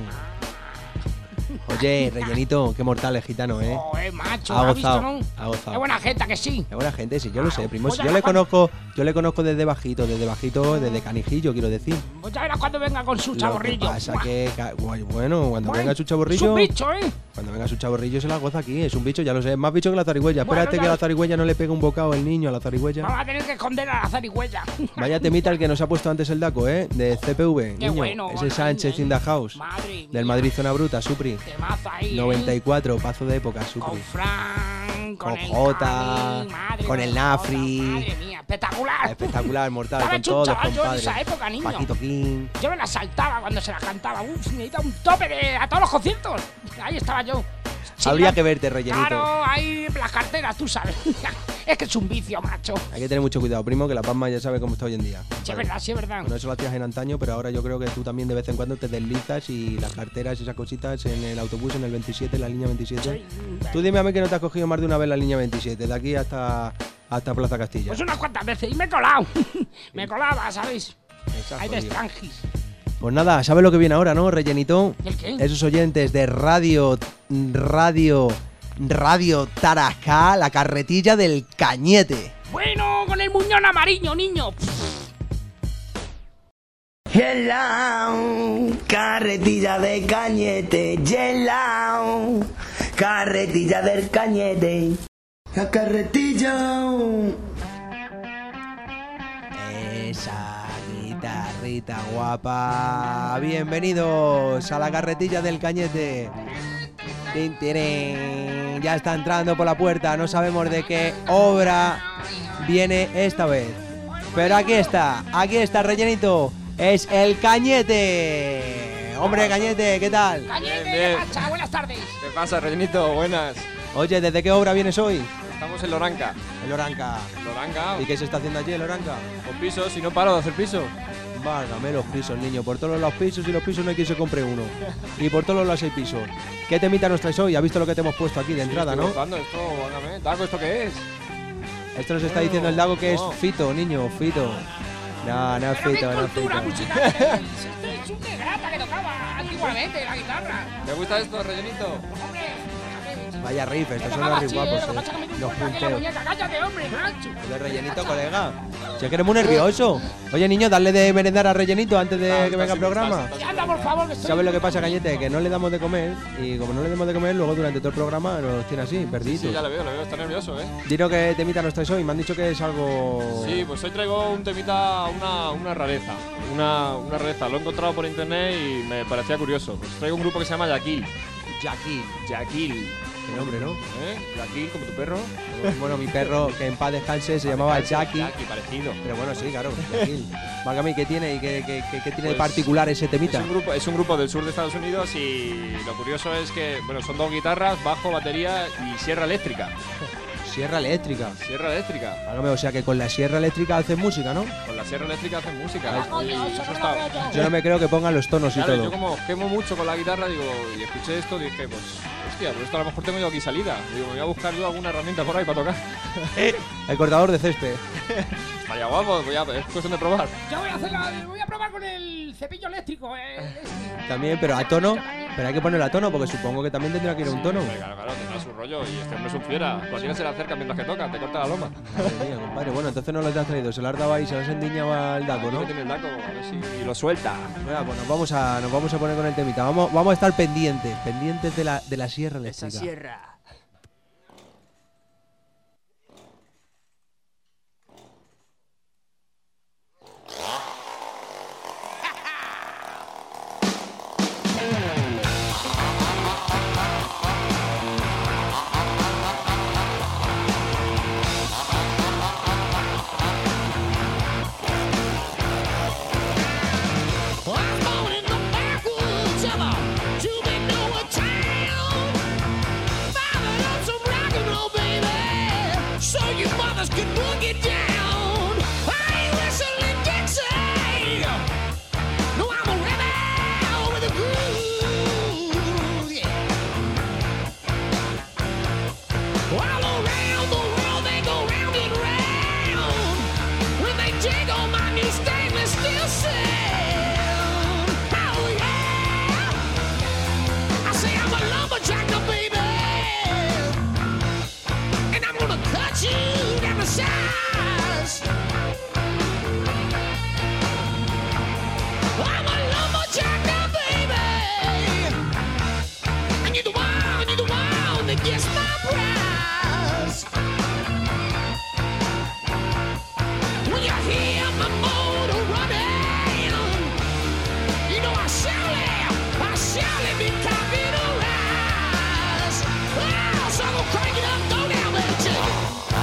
Oye, rellenito, qué mortal es gitano, ¿eh? Joder, macho, ha ¿has gozado, visto, no? ha gozado. Es buena gente, que sí. Es buena gente, sí, yo lo sé, primo. Pues Si ya yo le cuando- conozco, yo le conozco desde bajito, desde bajito, desde canijillo, quiero decir. Pues ya verás cuando venga con su Lo que chaborrillo. pasa Buah. que, ca- guay, bueno, cuando Bueno, venga su Es chaborrillo, un bicho, ¿eh? cuando venga su chaborrillo se la goza aquí, es un bicho, ya lo sé, es más bicho que la zarigüeya. Bueno, Espérate ya que lo- la zarigüeya no le pegue un bocado el niño a la zarigüeya. Vamos a tener que esconder a la zarigüeya. Vaya temita el que nos ha puesto antes el Daco, ¿eh? De C P V, Qué niño. bueno, Ese bueno, Sánchez niño, in the house. Madre Del Madrid Zona Bruta, Supri. Temazo ahí, noventa y ¿eh? cuatro, pazo de época, Supri. Con Fran, con, Con el Jota, Cani, madre, con el Jota, Nafri. Madre mía, espectacular. Espectacular, mortal, Estaba con hecho un todos los chaval yo en compadres. esa época, niño. Paquito King. Yo me la saltaba cuando se la cantaba. Uf, necesitaba un tope de, a todos los conciertos. Ahí estaba yo. Sí, Habría ¿no? que verte, rellenito. Claro, ahí las carteras, tú sabes. Es que es un vicio, macho. Hay que tener mucho cuidado, primo, que la Palma ya sabe cómo está hoy en día. Sí, es verdad, sí, es verdad. Bueno, eso lo hacías en antaño, pero ahora yo creo que tú también de vez en cuando te deslizas y las carteras y esas cositas en el autobús, en el veintisiete, en la línea veintisiete. Tú dime a mí que no te has cogido más de una vez la línea veintisiete, de aquí hasta, hasta Plaza Castilla. Pues unas cuantas veces y me he colado. Me colaba, ¿sabes? Estás Ahí de jodido. extranjis. Pues nada, ¿sabes lo que viene ahora, no, rellenito? ¿El qué? Esos oyentes de Radio, Radio, Radio Tarasca, la carretilla del Cañete. Bueno, con el muñón amarillo, niño. Hello, carretilla de Cañete, hello, carretilla del Cañete, la carretilla. Esa guitarrita guapa. Bienvenidos a la carretilla del Cañete. Tin, tirín. Ya está entrando por la puerta. No sabemos de qué obra viene esta vez. Pero aquí está, aquí está, rellenito. Es el Cañete. Hombre, Cañete, ¿qué tal? Cañete, Bien, ¿qué bien. pasa? Buenas tardes. ¿Qué pasa, rellenito? Buenas. Oye, ¿desde qué obra vienes hoy? Estamos en Loranca. El Oranca. Loranca. ¿Y qué se está haciendo allí, el Oranca? Con pisos y no paro de hacer piso. Válgame los pisos, niño. Por todos los pisos y los pisos no hay quien se compre uno. Y por todos los hay pisos. ¿Qué temita nos traes hoy? ¿Has visto lo que te hemos puesto aquí de entrada, Estoy no? buscando esto, vágame. Dago, ¿esto qué es? Esto nos está Bueno, diciendo el Dago que no. es Fito, niño, Fito. No, no es Pero Fito, qué no es cultura Fito. musical tenéis. Esto es un negrata que tocaba antiguamente la guitarra. ¿Te gusta esto, rellenito? Hombre, Vaya riff, estos son tocaba los riff así, guapos, lo que eh. pasa es que me dio Los un golpe aquí en la punteos. muñeca. Cállate, hombre, macho. El rellenito, colega. Si es que eres muy nervioso. Oye, niño, dale de merendar a rellenito antes de Está- que venga el está- programa. está- Y anda, por favor, que estoy... ¿Sabes lo que pasa, Cañete? Que no le damos de comer y como no le damos de comer, luego durante todo el programa nos tiene así, perdidos. Sí, ya lo veo, lo veo. Está nervioso, ¿eh? Dino que temita nos traes hoy. Me han dicho que es algo. Sí, pues hoy traigo un temita, una, una rareza. Una, una rareza. Lo he encontrado por internet y me parecía curioso. Pues traigo un grupo que se llama Yakil. Yakil. Yakil. Qué nombre, ¿no? ¿Eh? Yakil, como tu perro. Bueno, mi perro, que en paz descanse, se llamaba Jackie. Jackie, parecido. Pero bueno, sí, claro, Yakil. Válgame, ¿qué tiene y qué, qué- qué- qué tiene de Pues, particular ese temita? Es un, grupo, es un grupo del sur de Estados Unidos y lo curioso es que, bueno, son dos guitarras, bajo, batería y sierra eléctrica. Sierra eléctrica. Sierra eléctrica. Válgame, o sea que con la sierra eléctrica hacen música, ¿no? Con la sierra eléctrica hacen música. Ah, Y coño, eso eso no está- lo veo yo. Yo no me creo que pongan los tonos y Claro, todo. yo como quemo mucho con la guitarra, digo, y escuché esto, dije, pues, hostia, pues esto a lo mejor tengo yo aquí salida. Digo, me voy a buscar yo alguna herramienta por ahí para tocar. El cortador de césped. Vaya guapo, voy a, es cuestión de probar. Yo voy a, hacer la- voy a probar con el cepillo eléctrico. eh, este. También, pero a tono. Pero hay que ponerlo a tono porque supongo que también tendrá que ir a un tono. Hombre, claro, claro, tendrá su rollo y este hombre es un fiera. Cualquiera se le acerca mientras que toca, te corta la loma. Madre mía, compadre. Bueno, entonces no lo has traído. Se lo has dado ahí, se lo has endiñado al Daco, Aquí ¿no? que tiene el daco, a ver si lo suelta. Venga, pues nos vamos a, nos vamos a poner con el temita. Vamos, vamos a estar pendientes, pendientes de la, de la sierra eléctrica. Esa sierra. so you mothers can boogie down. I ain't whistling Dixie. No, I'm a rebel with a groove. Yeah. All around the world they go round and round when they dig on my new stainless steel sound. Oh yeah. I say I'm a lumberjack now, baby. Cut you down the size. I'm a lumberjack now, baby. And you're the one, you're the one that gets my prize. When you hear my motor running, you know I surely, I surely be computerized. Well, so I'm gonna crank it up, go down, baby, check it.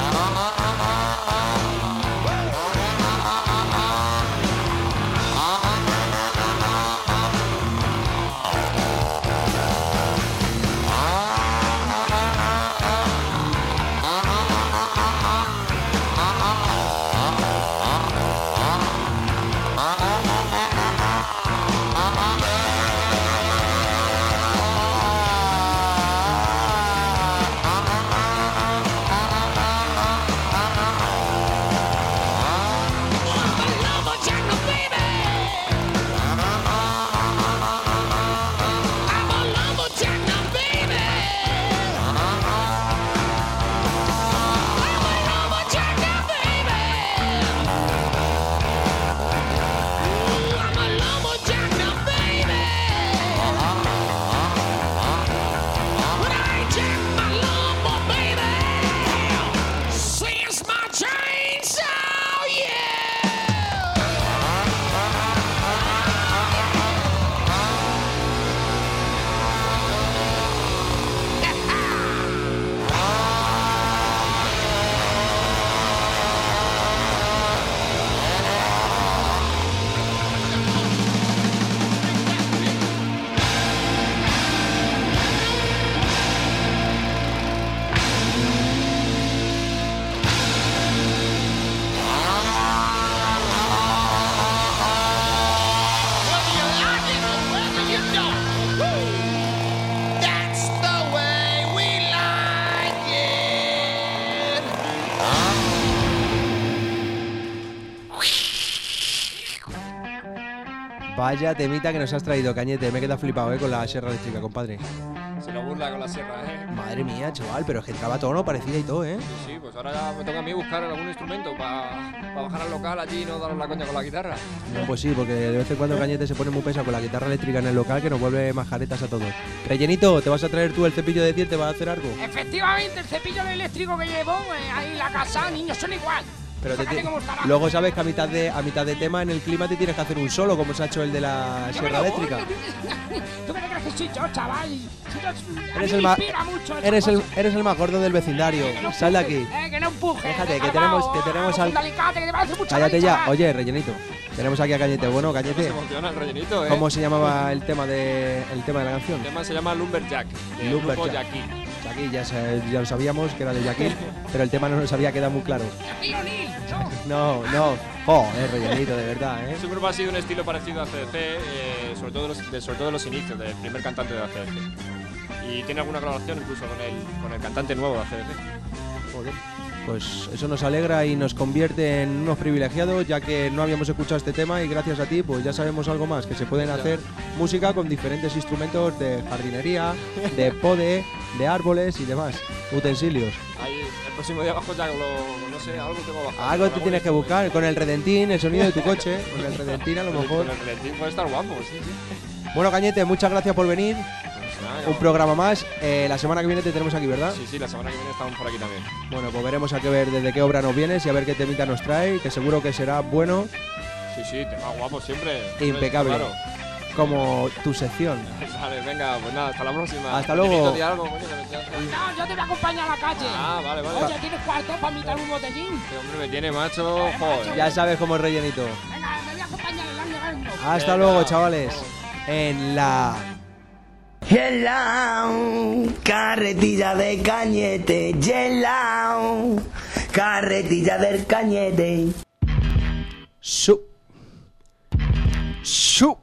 Vaya temita que nos has traído, Cañete. Me he quedado flipado, eh, con la sierra eléctrica, compadre. Se lo burla con la sierra, eh. Madre mía, chaval, pero es que entraba tono, parecía y todo, eh. Sí, sí, pues ahora ya me toca a mí buscar algún instrumento para pa bajar al local allí y no daros la coña con la guitarra. No, pues sí, porque de vez en cuando Cañete se pone muy pesado con la guitarra eléctrica en el local que nos vuelve majaretas a todos. Rellenito, ¿te vas a traer tú el cepillo de dientes? ¿Vas a hacer algo? Efectivamente, el cepillo eléctrico que llevo eh, ahí en la casa, niños, son igual. Pero te te... luego sabes que a mitad de a mitad de tema en el clima te tienes que hacer un solo, como se ha hecho el de la sierra eléctrica. ¿Tú qué te crees que soy yo, chaval? Eres el, más, eres, el, eres el más gordo del vecindario. No Sal de aquí. Eh, que no empuje. Déjate, que tenemos, que tenemos al... Cállate ya. Oye, Rellenito. Tenemos aquí a Cañete. Bueno, Cañete. Se emociona el Rellenito, ¿eh? ¿Cómo se llamaba el tema de el tema de la canción? El tema se llama Lumberjack. Lumberjack. Jackie. Jackie, ya, ya lo sabíamos que era de Jackie, pero el tema no nos había quedado muy claro. No, no. Joder, Rellenito, de verdad, ¿eh? Su grupo ha sido un estilo parecido a A C D C, eh, sobre, todo los, de, sobre todo los inicios del primer cantante de A C D C. Y tiene alguna colaboración incluso con el, con el cantante nuevo de A C D C. Joder. Pues eso nos alegra y nos convierte en unos privilegiados, ya que no habíamos escuchado este tema y gracias a ti pues ya sabemos algo más, que se pueden hacer música con diferentes instrumentos de jardinería, de pode, de árboles y demás, utensilios. Ahí, el próximo día bajo ya lo, no sé, algo tengo que bajar. Algo te tienes que buscar, con el redentín, el sonido de tu coche, con el redentín a lo mejor. Con el redentín puede estar guapo, sí, sí. Bueno, Cañete, muchas gracias por venir. Un programa más. Eh, la semana que viene te tenemos aquí, ¿verdad? Sí, sí, la semana que viene estamos por aquí también. Bueno, pues veremos a qué ver desde qué obra nos vienes y a ver qué temita nos trae, que seguro que será bueno. Sí, sí, tema guapo siempre. Impecable. Claro. Como tu sección. Vale, venga, pues nada, hasta la próxima. Hasta luego. Algo, coño, que me no, yo te voy a acompañar a la calle. Ah, vale, vale. Oye, ¿tienes cuarto para invitar un botellín? Este hombre me tiene macho, joder. Ya sabes cómo es Rellenito. Venga, me voy a acompañar el año año. Hasta venga, luego, chavales. En la... Hello, carretilla de Cañete, hello, carretilla del cañete. Su. Su.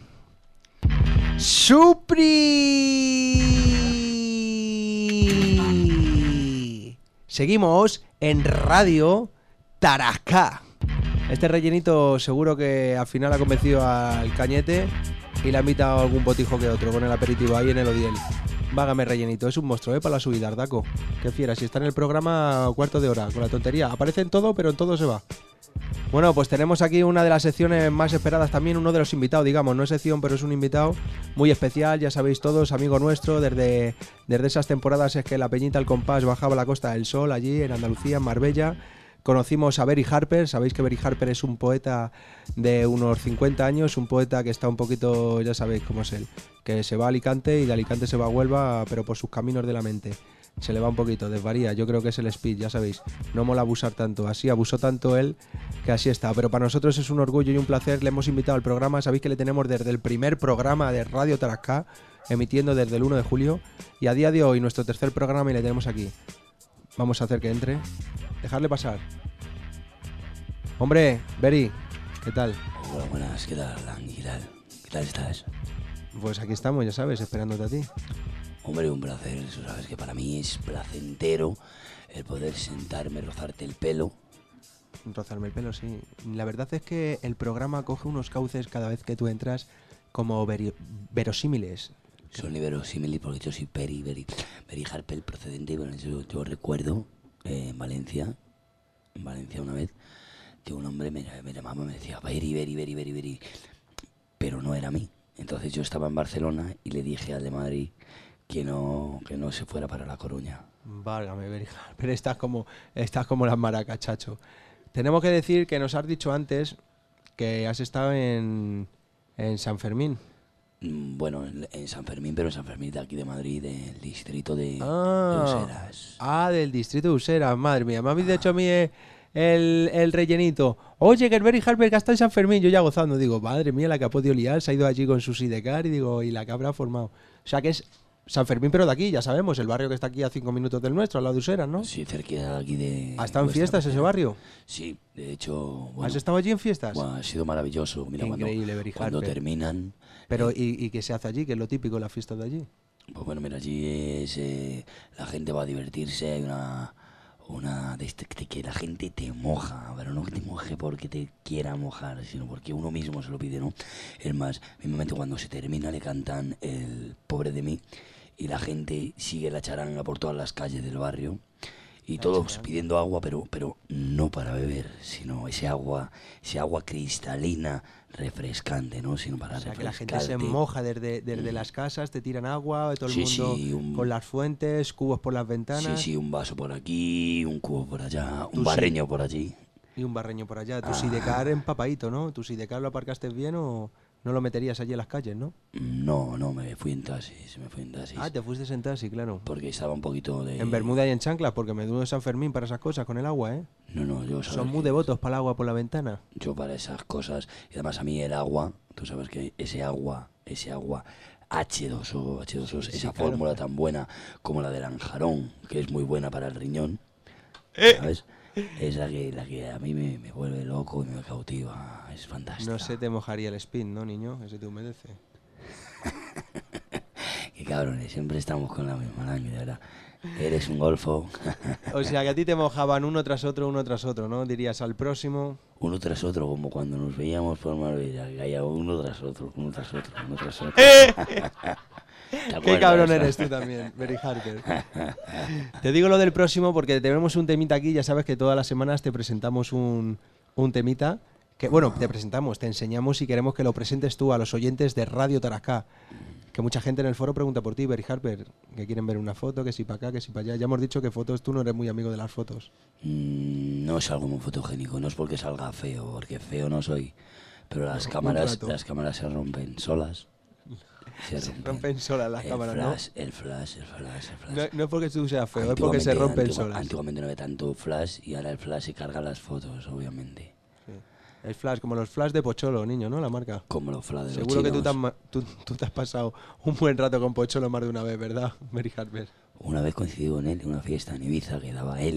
Supri. Seguimos en Radio Tarasca. Este rellenito seguro que al final ha convencido al cañete y le ha invitado algún botijo que otro con el aperitivo ahí en el Odiel. Vágame rellenito, es un monstruo, ¿eh? Para la subida, Ardaco. Qué fiera, si está en el programa cuarto de hora, con la tontería. Aparece en todo, pero en todo se va. Bueno, pues tenemos aquí una de las secciones más esperadas también, uno de los invitados, digamos, no es sección, pero es un invitado muy especial, ya sabéis todos, amigo nuestro, desde, desde esas temporadas es que la Peñita al Compás bajaba la Costa del Sol, allí en Andalucía, en Marbella. Conocimos a Berry Harper, sabéis que Berry Harper es un poeta de unos cincuenta años, un poeta que está un poquito, ya sabéis cómo es él, que se va a Alicante y de Alicante se va a Huelva, pero por sus caminos de la mente. Se le va un poquito, desvaría, yo creo que es el speed, ya sabéis, no mola abusar tanto, así abusó tanto él que así está, pero para nosotros es un orgullo y un placer, le hemos invitado al programa, sabéis que le tenemos desde el primer programa de Radio Tarasca, emitiendo desde el uno de julio, y a día de hoy nuestro tercer programa y le tenemos aquí. Vamos a hacer que entre, dejarle pasar. Hombre, Berry, ¿qué tal? Hola, buenas, ¿qué tal, Langui? ¿Qué tal? ¿Qué tal estás? Pues aquí estamos, ya sabes, esperándote a ti. Hombre, un placer, eso sabes que para mí es placentero el poder sentarme, rozarte el pelo. Rozarme el pelo, sí. La verdad es que el programa coge unos cauces cada vez que tú entras como veri- verosímiles. Son verosímiles porque yo soy Peri, Berry, Berry Harper, procedente. Bueno, yo, yo recuerdo eh, en Valencia, en Valencia una vez, que un hombre me, me llamaba y me decía Berry, Berry, Berry, Berry, Berry, pero no era a mí. Entonces yo estaba en Barcelona y le dije al de Madrid que no, que no se fuera para La Coruña. Válgame, Berry Harper, pero estás como, estás como las maracas, chacho. Tenemos que decir que nos has dicho antes que has estado en, en San Fermín. Bueno, en, en San Fermín, pero en San Fermín de aquí de Madrid, del distrito de, ah, de Useras. Ah, del distrito de Useras, madre mía. Me habéis dicho a mí el, el, el rellenito. Oye, que el Berry Harper que está en San Fermín, yo ya gozando. Digo, madre mía, la que ha podido liar, se ha ido allí con su sidecar y digo, y la que habrá formado. O sea que es San Fermín, pero de aquí, ya sabemos, el barrio que está aquí a cinco minutos del nuestro, al lado de Useras, ¿no? Sí, cerquita de aquí de... ¿Ha estado en fiestas ese barrio? Sí, de hecho... Bueno, ¿has estado allí en fiestas? Bueno, ha sido maravilloso. Mira, increíble, cuando, cuando terminan... Pero, ¿y, ¿y qué se hace allí? ¿Qué es lo típico de las fiestas de allí? Pues bueno, mira, allí es... Eh, la gente va a divertirse, hay una... Una de, este, de que la gente te moja, pero no que te moje porque te quiera mojar, sino porque uno mismo se lo pide, ¿no? Es más, mismamente cuando se termina le cantan el Pobre de mí y la gente sigue la charanga por todas las calles del barrio y todos pidiendo agua, pero pero no para beber, sino ese agua, ese agua cristalina, refrescante, ¿no? Sino para o sea, que la gente refrescarte. se moja desde, desde mm. las casas, te tiran agua, todo el sí, mundo sí, un... con las fuentes, cubos por las ventanas. Sí, sí, un vaso por aquí, un cubo por allá, un Tú barreño sí. por allí. Y un barreño por allá. Tu ah. sidecar empapadito, ¿no? Tu sidecar lo aparcaste bien o no lo meterías allí en las calles, ¿no? No, no, me fui en taxis, me fui en taxis. Ah, te fuiste en taxi, claro. Porque estaba un poquito de... En Bermuda y en chanclas, porque me dudo de San Fermín para esas cosas con el agua, ¿eh? No, no, yo... Son muy devotos para el agua por la ventana. Yo para esas cosas, y además a mí el agua, tú sabes que ese agua, ese agua hache dos o, hache dos o, sí, esa sí, fórmula claro. tan buena como la del anjarón, que es muy buena para el riñón, ¿sabes? Es la que, la que a mí me, me vuelve loco y me cautiva, es fantástica. No se te mojaría el spin, ¿no, niño? Ese te humedece. Qué cabrones, siempre estamos con la misma Langui, de verdad. Eres un golfo. O sea, que a ti te mojaban uno tras otro, uno tras otro, ¿no? Dirías al próximo... Uno tras otro, como cuando nos veíamos por Marbella, que haya uno tras otro, uno tras otro, uno tras otro. Qué cabrón eres tú también, Berry Harper. Te digo lo del próximo porque tenemos un temita aquí, ya sabes que todas las semanas te presentamos un, un temita, que bueno, te presentamos, te enseñamos y queremos que lo presentes tú a los oyentes de Radio Tarasca. Que mucha gente en el foro pregunta por ti, Berry Harper, que quieren ver una foto, que si para acá, que si para allá. Ya hemos dicho que fotos, tú no eres muy amigo de las fotos. Mm, no es algo muy fotogénico, no es porque salga feo, porque feo no soy, pero las no, cámaras las cámaras se rompen solas. Se, se rompen, rompen solas las el cámaras, flash, ¿no? El flash, el flash, el flash. No, no es porque tú seas feo, es porque se rompen antigua, solas. Antiguamente no había tanto flash y ahora el flash se carga las fotos, obviamente. Sí. El flash, como los flash de Pocholo, niño, ¿no? La marca. Como los flash de Seguro los que tú te, has, tú, tú te has pasado un buen rato con Pocholo más de una vez, ¿verdad, Berry Harper? Una vez coincidí con él en una fiesta en Ibiza que daba él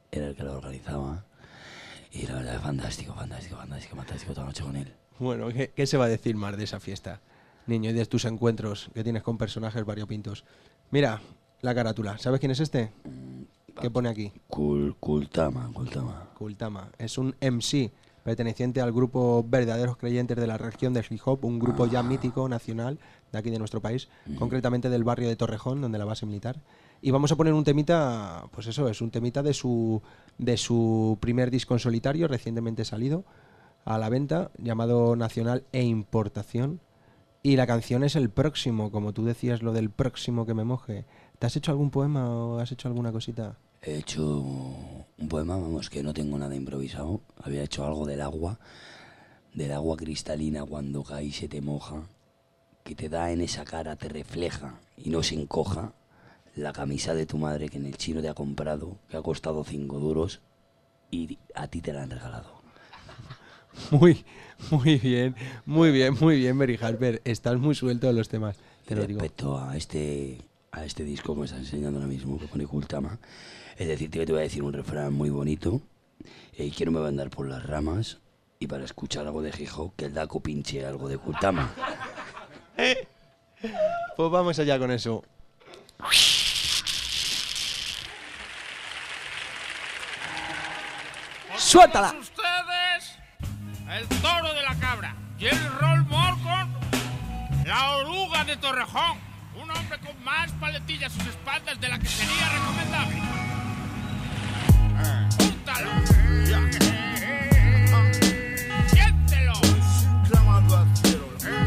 era el que lo organizaba. Y la verdad es fantástico, fantástico, fantástico, fantástico toda la noche con él. Bueno, ¿qué, qué se va a decir más de esa fiesta, niño, y de tus encuentros que tienes con personajes variopintos? Mira, la carátula. ¿Sabes quién es este? ¿Qué pone aquí? Kul, Kultama, Kultama. Kultama. Es un M C perteneciente al grupo Verdaderos Creyentes de la región del hip hop, un grupo ya mítico nacional de aquí de nuestro país, mm. concretamente del barrio de Torrejón, donde la base militar. Y vamos a poner un temita, pues eso, es un temita de su, de su primer disco en solitario, recientemente salido a la venta, llamado Nacional e Importación. Y la canción es El Próximo, como tú decías, lo del próximo que me moje. ¿Te has hecho algún poema o has hecho alguna cosita? He hecho un poema, vamos, que no tengo nada improvisado. Había hecho algo del agua, del agua cristalina cuando cae y se te moja, que te da en esa cara, te refleja y no se encoja. La camisa de tu madre que en el chino te ha comprado, que ha costado cinco duros y a ti te la han regalado. Muy, muy bien, muy bien, muy bien, Mary Harper. Estás muy suelto de los temas, te y lo digo. Respecto a este, a este disco que me está enseñando ahora mismo, que pone Kultama, es decir, que te voy a decir un refrán muy bonito, eh, y quiero me va a andar por las ramas, y para escuchar algo de hip hop, que el Daco pinche algo de Kultama. Pues vamos allá con eso. ¡Suéltala! Ustedes, el toro de la cabra, Jerry Roll Morgan, la oruga de Torrejón, un hombre con más paletillas a sus espaldas de la que sería recomendable. ¡Júntalo! ¡Siéntelo! Clamando al cielo.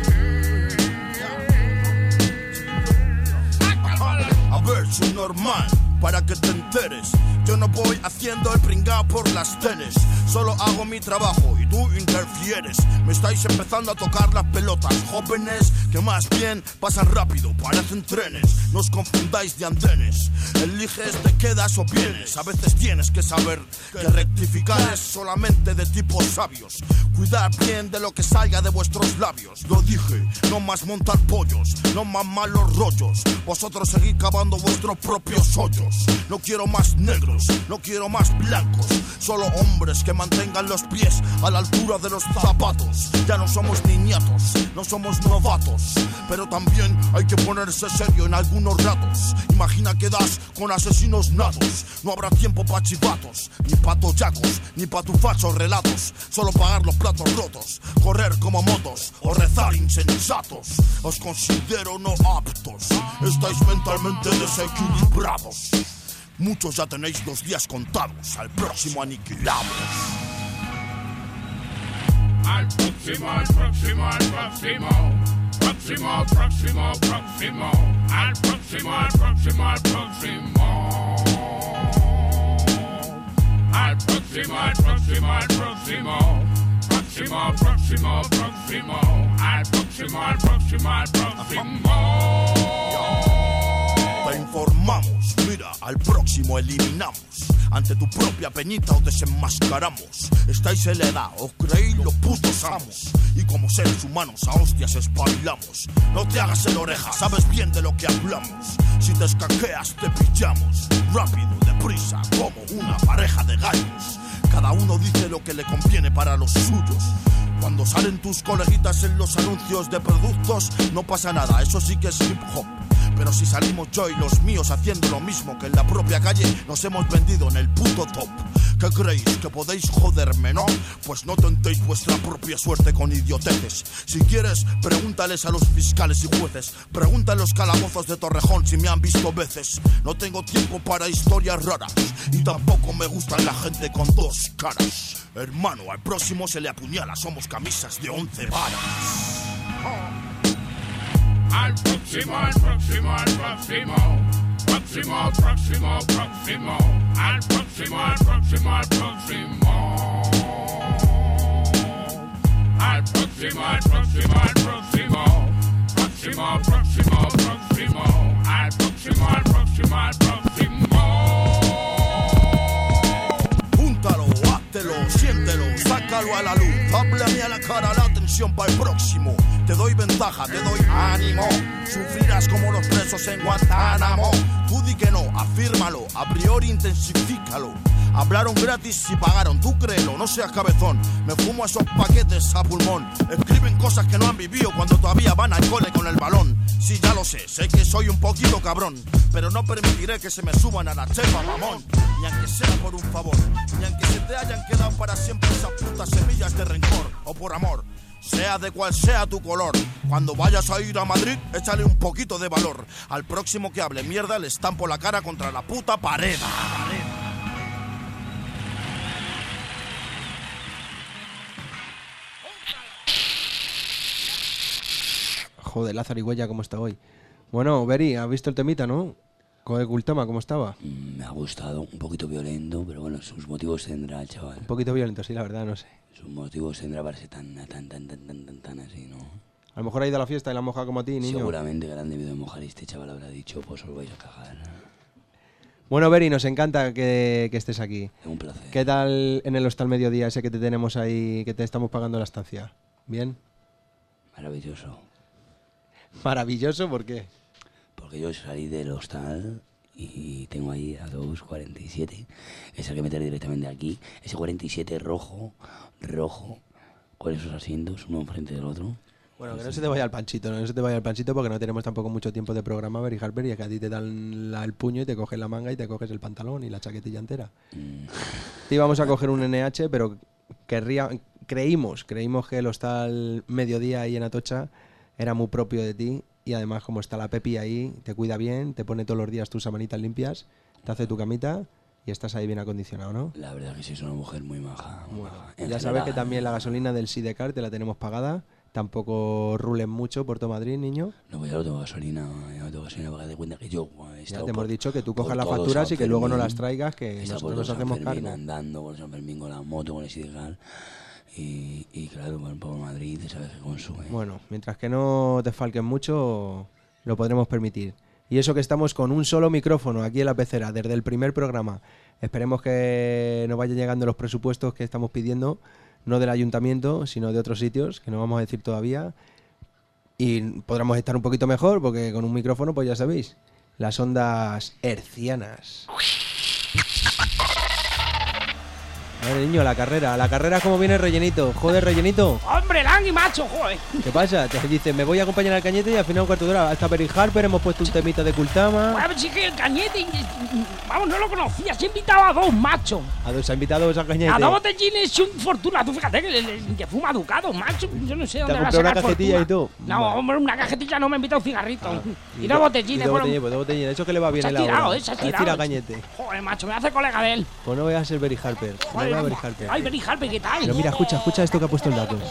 A ver, subnormal, para que te enteres. Yo no voy haciendo el pringao por las teles. Solo hago mi trabajo y tú interfieres. Me estáis empezando a tocar las pelotas, jóvenes, que más bien pasan rápido, parecen trenes. No os confundáis de andenes. Eliges, te quedas o vienes. A veces tienes que saber que rectificar es solamente de tipos sabios. Cuidad bien de lo que salga de vuestros labios. Lo dije, no más montar pollos, no más malos rollos. Vosotros seguid cavando vuestros propios hoyos. No quiero más negros, no quiero más blancos, solo hombres que mantengan los pies a la altura de los zapatos. Ya no somos niñatos, no somos novatos, pero también hay que ponerse serio en algunos ratos. Imagina que das con asesinos natos. No habrá tiempo pa' chivatos, ni pa' toyacos, ni pa' tus falsos relatos. Solo pagar los platos rotos, correr como motos o rezar insensatos. Os considero no aptos, estáis mentalmente desequilibrados. Muchos ya tenéis dos días contados, al próximo aniquilamos. Al próximo, al próximo, al próximo. Próximo, próximo, próximo. Al próximo, al próximo, al próximo. Al próximo, al próximo, al próximo. Próximo, próximo, próximo. Al próximo, al próximo, al próximo. Te informamos, mira, al próximo eliminamos. Ante tu propia peñita os desenmascaramos. Estáis en la edad, os creéis los putos amos. Y como seres humanos a hostias espabilamos. No te hagas el oreja, sabes bien de lo que hablamos. Si te escaqueas te pillamos. Rápido, deprisa, como una pareja de gallos. Cada uno dice lo que le conviene para los suyos. Cuando salen tus coleguitas en los anuncios de productos, no pasa nada, eso sí que es hip hop. Pero si salimos yo y los míos haciendo lo mismo que en la propia calle, nos hemos vendido en el puto top. ¿Qué creéis? ¿Que podéis joderme, no? Pues no tentéis vuestra propia suerte con idioteces. Si quieres, pregúntales a los fiscales y jueces. Pregunta a los calabozos de Torrejón si me han visto veces. No tengo tiempo para historias raras y tampoco me gusta la gente con dos caras. Hermano, al próximo se le apuñala, somos camisas de once varas. Al próximo, al próximo, al próximo. Próximo, próximo, próximo. Al próximo, al próximo, al próximo. Al próximo, al próximo, al próximo. Próximo, próximo, próximo. Al próximo, al próximo, al próximo. Júntalo, háztelo, siéntelo, sácalo a la luz. Háblame a la cara, la atención para el próximo. Te doy ventaja, te doy ánimo. Sufrirás como los presos en Guantánamo. Tú di que no, afírmalo, a priori intensifícalo. Hablaron gratis y pagaron, tú créelo, no seas cabezón. Me fumo esos paquetes a pulmón. Escriben cosas que no han vivido cuando todavía van al cole con el balón. Sí, ya lo sé, sé que soy un poquito cabrón, pero no permitiré que se me suban a la chepa, mamón. Ni aunque sea por un favor, ni aunque se te hayan quedado para siempre esas putas semillas de rencor. O por amor, sea de cual sea tu color. Cuando vayas a ir a Madrid, échale un poquito de valor. Al próximo que hable mierda le estampo la cara contra la puta pared. Joder, la zarigüeya, ¿cómo está hoy? Bueno, Beri, ¿has visto el temita, no? Koe Kultama, ¿cómo estaba? Mm, me ha gustado, un poquito violento, pero bueno, sus motivos tendrá el chaval. Un poquito violento, sí, la verdad, no sé. Sus motivos tendrá para ser tan, tan, tan, tan, tan, tan, tan así, ¿no? A lo mejor ha ido a la fiesta y la han mojado como a ti, niño. Seguramente que le han debido de mojar y este chaval habrá dicho, pues os vais a cagar. Bueno, Beri, nos encanta que, que estés aquí. Es un placer. ¿Qué tal en el Hostal Mediodía, ese que te tenemos ahí, que te estamos pagando la estancia? ¿Bien? Maravilloso. Maravilloso, ¿por qué? Porque yo salí del hostal y tengo ahí a dos cuarenta y siete. Es el que meter directamente aquí. Ese cuarenta y siete rojo, rojo, con esos asientos, uno enfrente del otro. Bueno, que no se te vaya el panchito, no se te vaya el panchito porque no tenemos tampoco mucho tiempo de programa, Beri Harper, y es que a ti te dan la, el puño y te coges la manga y te coges el pantalón y la chaquetilla entera. Mm. Te íbamos a coger un N H, pero querría, creímos, creímos que el Hostal Mediodía ahí en Atocha era muy propio de ti y además como está la Pepi ahí, te cuida bien, te pone todos los días tus samanitas limpias, te hace tu camita y estás ahí bien acondicionado, ¿no? La verdad que sí, es una mujer muy maja. Muy bueno, maja. Ya general, sabes que también la gasolina del Sidecar te la tenemos pagada, tampoco rulen mucho por todo Madrid, niño. No, pues ya no tengo gasolina, ya no tengo gasolina para que te cuenta que yo he ya te hemos dicho que tú cojas las facturas y que luego no las traigas, que nosotros nos hacemos cargo. Andando con San Fermín, con la moto, con el Sidecar. Y, y claro, por, por Madrid, sabes que consume. Bueno, mientras que no te falquen mucho, lo podremos permitir. Y eso que estamos con un solo micrófono aquí en la pecera, desde el primer programa. Esperemos que nos vayan llegando los presupuestos que estamos pidiendo, no del ayuntamiento, sino de otros sitios, que no vamos a decir todavía. Y podremos estar un poquito mejor, porque con un micrófono, pues ya sabéis, las ondas hercianas. A ver, niño, a la carrera. A la carrera, ¿cómo viene el rellenito? Joder, rellenito. ¡Hombre, Langui, macho, joder! ¿Qué pasa? Te dice, me voy a acompañar al Cañete y al final un cuarto de hora. Hasta Beri Harper hemos puesto un temita de Kultama. Bueno, sí que el Cañete, vamos, no lo conocía. Se ha invitado a dos, macho. ¿A dos? ¿Se ha invitado a dos al Cañete? A dos botellines un fortuna. Tú fíjate que, que fuma Ducado, macho. Yo no sé dónde va a sacar sacar una cajetilla fortuna. y tú. No, vale. Hombre, una cajetilla no me ha invitado un cigarrito. Ah, y, y dos botellines. Y dos botellines, pues dos botellines. Eso que le va bien el agua. Se ha tirado, eh, se ha tirado. Tira Cañete. Joder, macho, me hace colega de él. Pues no voy a ser Beri Harper. No voy a Beri Harper. Ay, Beri Harper, ¿qué tal? Pero mira, escucha, escucha esto que ha puesto el dato.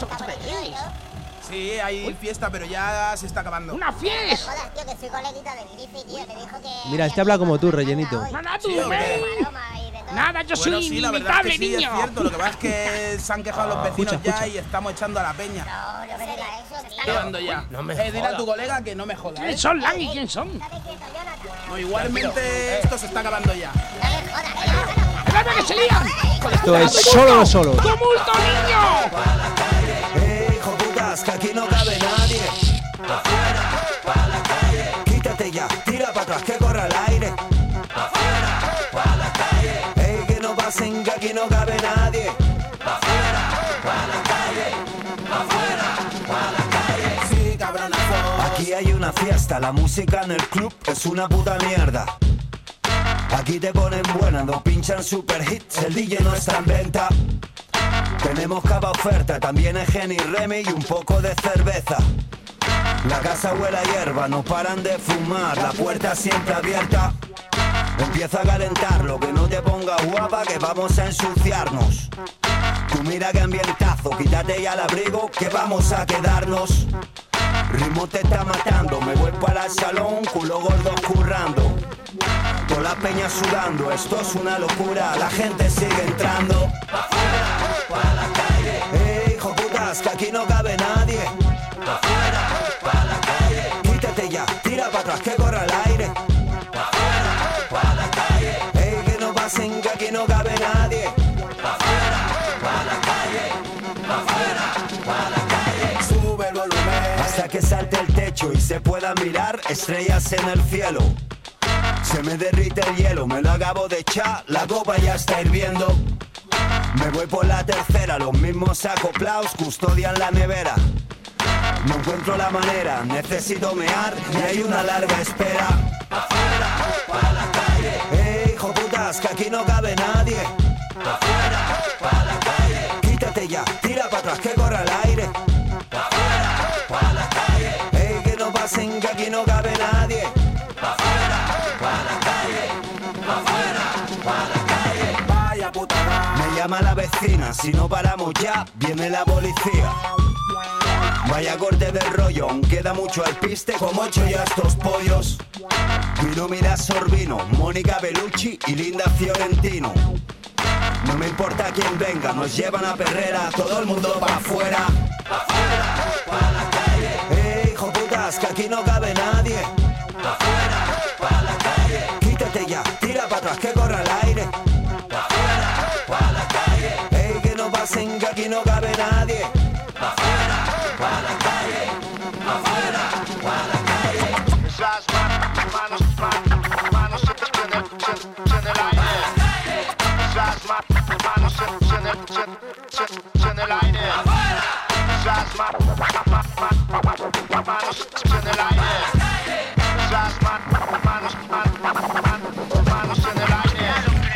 Sí, hay Uy. fiesta, pero ya se está acabando. ¡Una fiesta! No jodas, tío, que soy coleguita del Griffy, tío, que dijo que... Mira, este habla como tú, rellenito. Nada, tú, sí, Nada, yo bueno, soy sí, inimitable, sí, niño. Es cierto, lo que pasa es que se han quejado los vecinos escucha, ya escucha. y estamos echando a la peña. No, no me digas eso, tío. Está acabando ya. No me eh, dile joda. a tu colega que no me joda, ¿Quién ¿eh? son, Langui? ¿Quién son? No, igualmente esto se está acabando ya. ¡Espérate que se lían! Esto es solo lo solo. ¡Tumulto, niño! ¡Eh, hijo putas, que aquí no cabe nadie! ¡Afuera, pa' la calle! Quítate ya, tira para atrás, que corra el aire. ¡Afuera, pa' la calle! ¡Eh, que no pasen, que aquí no cabe nadie! ¡Afuera, pa' la calle! ¡Afuera, pa' la calle! Sí, cabronazo. Aquí hay una fiesta, la música en el club es una puta mierda. Aquí te ponen buena, no pinchan super hits, el D J no está en venta. Tenemos cada oferta, también es Gen y Remy y un poco de cerveza. La casa huele a hierba, no paran de fumar, la puerta siempre abierta. Empieza a calentarlo, que no te pongas guapa, que vamos a ensuciarnos. Tú mira que ambientazo, quítate ya el abrigo, que vamos a quedarnos. Ritmo te está matando, me voy para el salón, culo gordo currando. Con la peña sudando, esto es una locura, la gente sigue entrando. Afuera, pa' la calle. Eh, hijo putas, que aquí no cabe nadie. Afuera, pa' la calle. Quítate ya, tira para atrás, que corra el aire. Afuera, pa' la calle. Eh, que no pasen, que aquí no cabe nadie. Afuera, pa' la calle. Afuera, pa' la calle. Sube el volumen. se pueda mirar estrellas en el cielo. Se me derrite el hielo, me lo acabo de echar, la copa ya está hirviendo. Me voy por la tercera, los mismos acoplados custodian la nevera. No encuentro la manera, necesito mear y hay una larga espera. Afuera, para la calle. ¡Ey, hijo putas, que aquí no cabe nadie! Afuera, para la calle. Quítate ya, tira para atrás, que corra el aire. Afuera, para la calle. ¡Ey, que no pasen, que aquí no cabe nadie! Afuera, para la calle. Afuera, para la calle. Vaya putada. Me llama la vecina, si no paramos ya, viene la policía. Vaya corte de rollo, aún queda mucho al piste, como ocho ya estos pollos. Vino Mira Sorbino, Mónica Bellucci y Linda Fiorentino. No me importa quién venga, nos llevan a perrera, todo el mundo pa' afuera. Afuera, pa' la calle. ¡Ey, hijo putas, que aquí no cabe nadie! Afuera, pa' la calle. Quítate ya, tira para atrás, que corra el aire. Afuera, pa' la calle. ¡Ey, que no pasen, que aquí no cabe nadie! Afuera, pa' la calle. Afuera, pa' la calle. Esas manos, manos, manos en el, en el aire. Esas manos en el, en el aire. Esas manos en el aire. Esas manos, manos en el aire.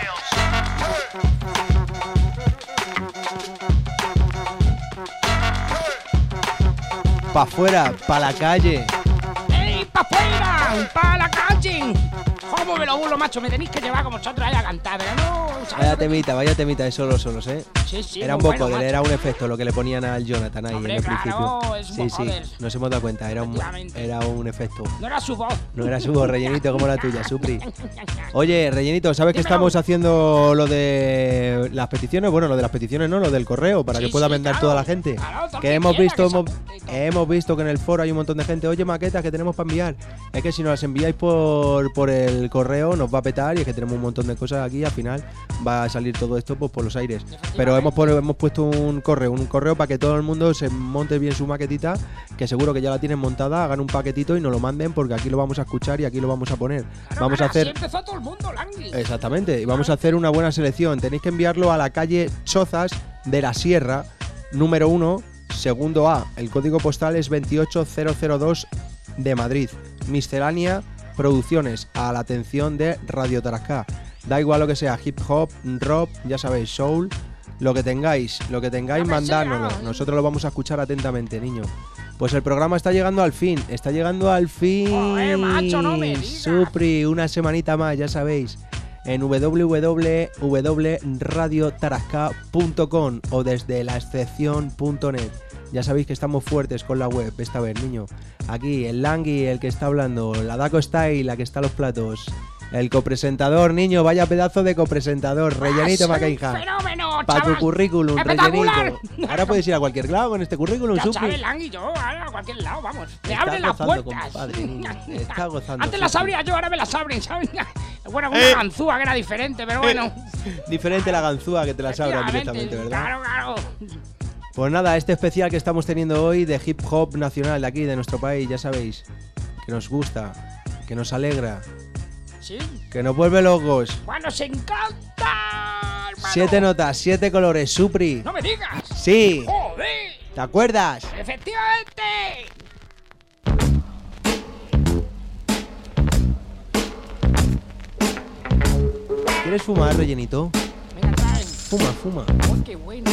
Pa' afuera, pa' la calle. ¡Ey, pa' afuera! ¡Pa' la calle! ¿Cómo me lo burlo, macho? Me tenéis que llevar como vosotros ahí a cantar, pero no... ¿sabes Vaya lo que- temita, vaya temita de solos solos, ¿eh? Sí, sí, Era un muy poco, bueno, era macho. un efecto lo que le ponían al Jonathan ahí Hombre, en el claro, principio. es un Sí, sí, joder. nos hemos dado cuenta, era un, era un efecto. No era su voz. No era su voz, rellenito como la tuya, Supri. Oye, rellenito, ¿sabes que Dímelo. estamos haciendo lo de las peticiones? Bueno, lo de las peticiones no, lo del correo, para Sí, que pueda sí, mandar claro. toda la gente. Claro, todo el que que hemos quiera, visto, que hemos, hemos visto que en el foro hay un montón de gente. Oye, maquetas que tenemos para enviar. Es que si nos las enviáis por, por el correo nos va a petar y es que tenemos un montón de cosas aquí. Al final va a salir todo esto pues, por los aires. Pero hemos, pon- hemos puesto un correo, un correo para que todo el mundo se monte bien su maquetita, que seguro que ya la tienen montada, hagan un paquetito y nos lo manden porque aquí lo vamos a escuchar y aquí lo vamos a poner. Vamos a Así hacer... empezó todo el mundo, Langui. Exactamente, y vamos a hacer una buena selección. Tenéis que enviarlo a la calle Chozas de la Sierra, número uno, segundo A. El código postal es veintiocho mil dos de Madrid. Miscelánea Producciones, a la atención de Radio Tarascá. Da igual lo que sea, hip hop, rock, ya sabéis, soul, lo que tengáis, lo que tengáis, Lo que mandárnoslo. sea. Nosotros lo vamos a escuchar atentamente, niño. Pues el programa está llegando al fin, está llegando al fin. Joder, macho, no me digas. Supri, una semanita más, ya sabéis. En w w w punto radio tarasca punto com o desde la excepción punto net. Ya sabéis que estamos fuertes con la web esta vez, niño. Aquí, el Langui, el que está hablando, la Daco Style, la que está a los platos. El copresentador, niño, vaya pedazo de copresentador. Rellenito ¡Ah, soy un Macaija. fenómeno, Para tu chaval! currículum, ¡Espectacular! rellenito. Ahora puedes ir a cualquier lado con este currículum, Ya Supri. sabes, Langui, yo ahora a cualquier lado, vamos. Me Está abren las gozando, puertas. compadre, niño. Está gozando. Antes las Supri. abría yo, ahora me las abren, ¿sabes? Bueno, una Eh. ganzúa que era diferente, pero bueno. Diferente la ganzúa que te la abran Efectivamente, directamente, ¿verdad? Claro, claro. Pues nada, este especial que estamos teniendo hoy de hip hop nacional de aquí, de nuestro país, ya sabéis, que nos gusta, que nos alegra, Sí. que nos vuelve locos. Bueno, se encanta, hermano. Siete notas, siete colores, Supri. No me digas. Sí. Joder. ¿Te acuerdas? Efectivamente. ¿Quieres fumar, rellenito? Venga, trae. Fuma, fuma. Oh, qué bueno.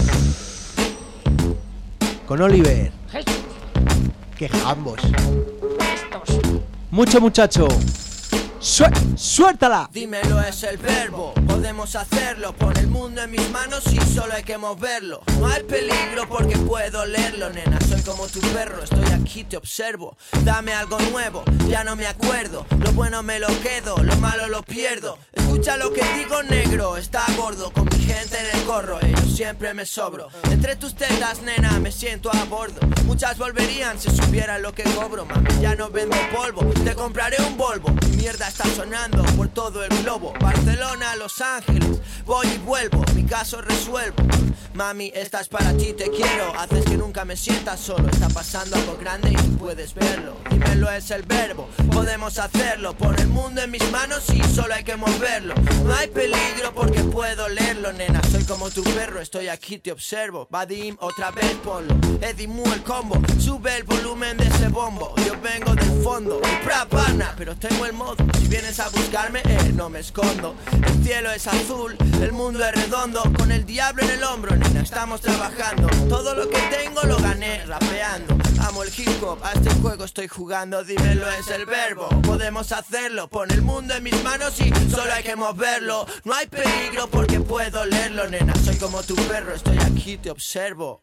Con Oliver. Jesús. ¡Qué jambos! Estos. Mucho muchacho. Sué- ¡Suéltala! Dímelo es el verbo, podemos hacerlo. Pon el mundo en mis manos y solo hay que moverlo. No hay peligro porque puedo leerlo, nena. Soy como tu perro, estoy aquí, te observo. Dame algo nuevo, ya no me acuerdo. Lo bueno me lo quedo, lo malo lo pierdo. Escucha lo que digo, negro, está gordo. Con mi gente en el corro, ellos siempre me sobro. Entre tus tetas, nena, me siento a bordo. Muchas volverían si supieran lo que cobro. Mami, ya no vendo polvo, te compraré un Volvo. Mi mierda está sonando por todo el globo. Barcelona, Los Ángeles, voy y vuelvo, mi caso resuelvo. Mami, esta es para ti, te quiero. Haces que nunca me sienta solo. Está pasando algo grande y tú puedes verlo. Dímelo es el verbo, podemos hacerlo. Pon el mundo en mis manos y solo hay que moverlo. No hay peligro porque puedo leerlo, nena. Soy como tu perro, estoy aquí, te observo. Vadim, otra vez ponlo. Eddie Mu el combo, sube el volumen de ese bombo. Yo vengo del fondo, y prapana, pero tengo el modo. Si vienes a buscarme, eh, no me escondo. El cielo es azul, el mundo es redondo. Con el diablo en el hombro, nena, estamos trabajando. Todo lo que tengo lo gané rapeando. Amo el hip hop, a este juego estoy jugando. Dímelo es el verbo, podemos hacerlo. Pon el mundo en mis manos y solo hay que moverlo. No hay peligro porque puedo leerlo, nena. Soy como tu perro, estoy aquí, te observo.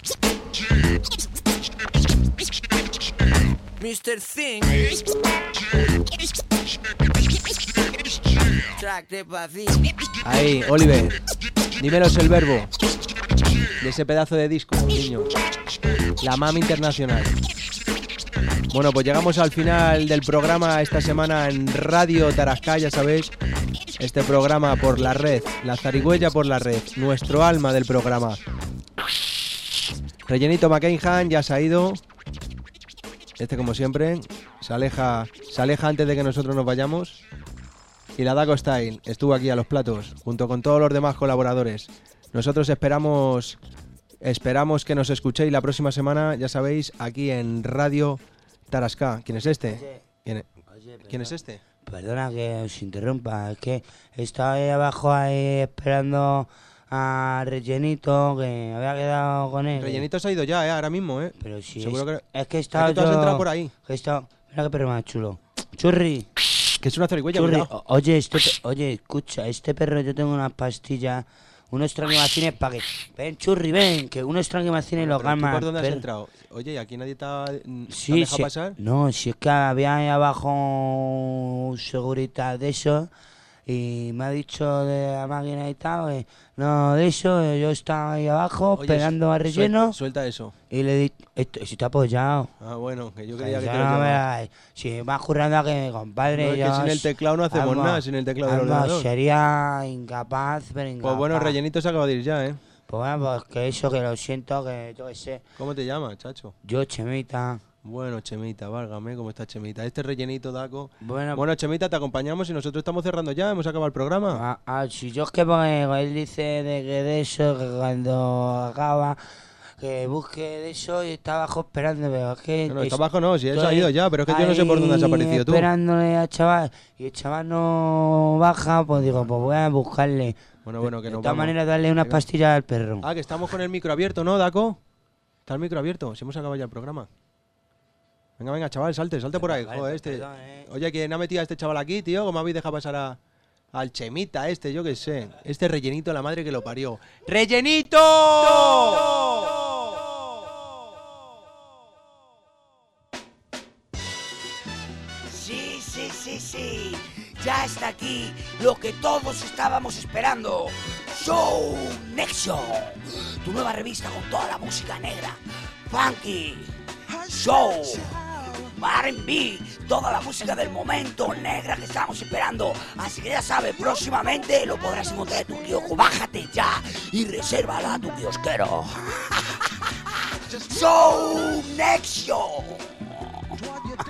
mister Thing. Track de Vadim. Ahí, Oliver, dímelos el verbo de ese pedazo de disco, niño. La Mami Internacional. Bueno, pues llegamos al final del programa esta semana en Radio Tarasca, ya sabéis. Este programa por la red, la zarigüeya por la red, nuestro alma del programa. Rellenito McCainhan ya se ha ido. Este, como siempre, se aleja, se aleja antes de que nosotros nos vayamos. Y la Daco Style estuvo aquí a los platos, junto con todos los demás colaboradores. Nosotros esperamos, esperamos que nos escuchéis la próxima semana, ya sabéis, aquí en Radio Tarasca. ¿Quién es este? ¿Quién es, ¿Quién es este? Perdona que os interrumpa, es que estaba ahí abajo ahí esperando a Rellenito, que había quedado con él. Rellenito se ha ido ya, ¿eh? Ahora mismo, ¿eh? Pero sí, seguro es, que... es que estaba ¿Es que tú has yo- entrado por ahí? que está- Mira qué perro más chulo. Churri. Que es una zarigüeya, Churri. cuidado. o- Oye, este, pe- oye, escucha, este perro yo tengo unas pastillas, unos tranquimacines para que... Ven, Churri, ven, que unos tranquimacines los Pero, ¿tú calman. por dónde has perro. entrado? Oye, ¿y aquí nadie te ha, te ha Sí, dejado sí. pasar? No, si es que había ahí abajo un segurita de eso y me ha dicho de la máquina y tal, eh, no, de eso, eh, yo estaba ahí abajo Oye, esperando a suel- Relleno Suelta eso. y le di... Esto, si te ha apoyado. Ah, bueno, que yo creía que Ya te lo no me llevaba. la- Si vas currando a que mi compadre... No, es que yo- sin el teclado no hacemos vamos, nada, sin el teclado del vamos, ordenador. Sería incapaz, pero incapaz. Pues bueno, Rellenito se acaba de ir ya, ¿eh? Pues bueno, pues que eso, que lo siento, que yo qué sé. ¿Cómo te llamas, chacho? Yo, Chemita. Bueno, Chemita, válgame, ¿cómo está Chemita? Este Rellenito, Daco. Bueno, Bueno, Chemita, te acompañamos y nosotros estamos cerrando ya, hemos acabado el programa. Ah, ah, si yo es que porque él dice de que de eso, que cuando acaba, que busque de eso y está abajo esperando, pero es que... No, no, es- está abajo no, si él se ha estoy ido ya, pero es que yo no sé por dónde has ahí aparecido tú. esperándole al chaval, y el chaval no baja, pues digo, pues voy a buscarle. Bueno, bueno, que De nos todas vamos. maneras, darle unas Venga. pastillas al perro. Ah, que estamos con el micro abierto, ¿no, Daco? Está el micro abierto, si hemos acabado ya el programa. Venga, venga, chaval, salte, salte por ahí. Vale, Joder, este... perdón, eh. Oye, ¿quién ha metido a este chaval aquí, tío? ¿Cómo habéis dejado pasar a... al Chemita este, yo qué sé? Este Rellenito, la madre que lo parió. ¡Rellenito! Sí, sí, sí, sí. Ya está aquí lo que todos estábamos esperando. Show Nexo. Tu nueva revista con toda la música negra. Funky. Show. R and B. Toda la música del momento negra que estamos esperando. Así que ya sabes, próximamente lo podrás encontrar en tu kiosco. Bájate ya y resérvala a tu kiosquero. Show Nexo.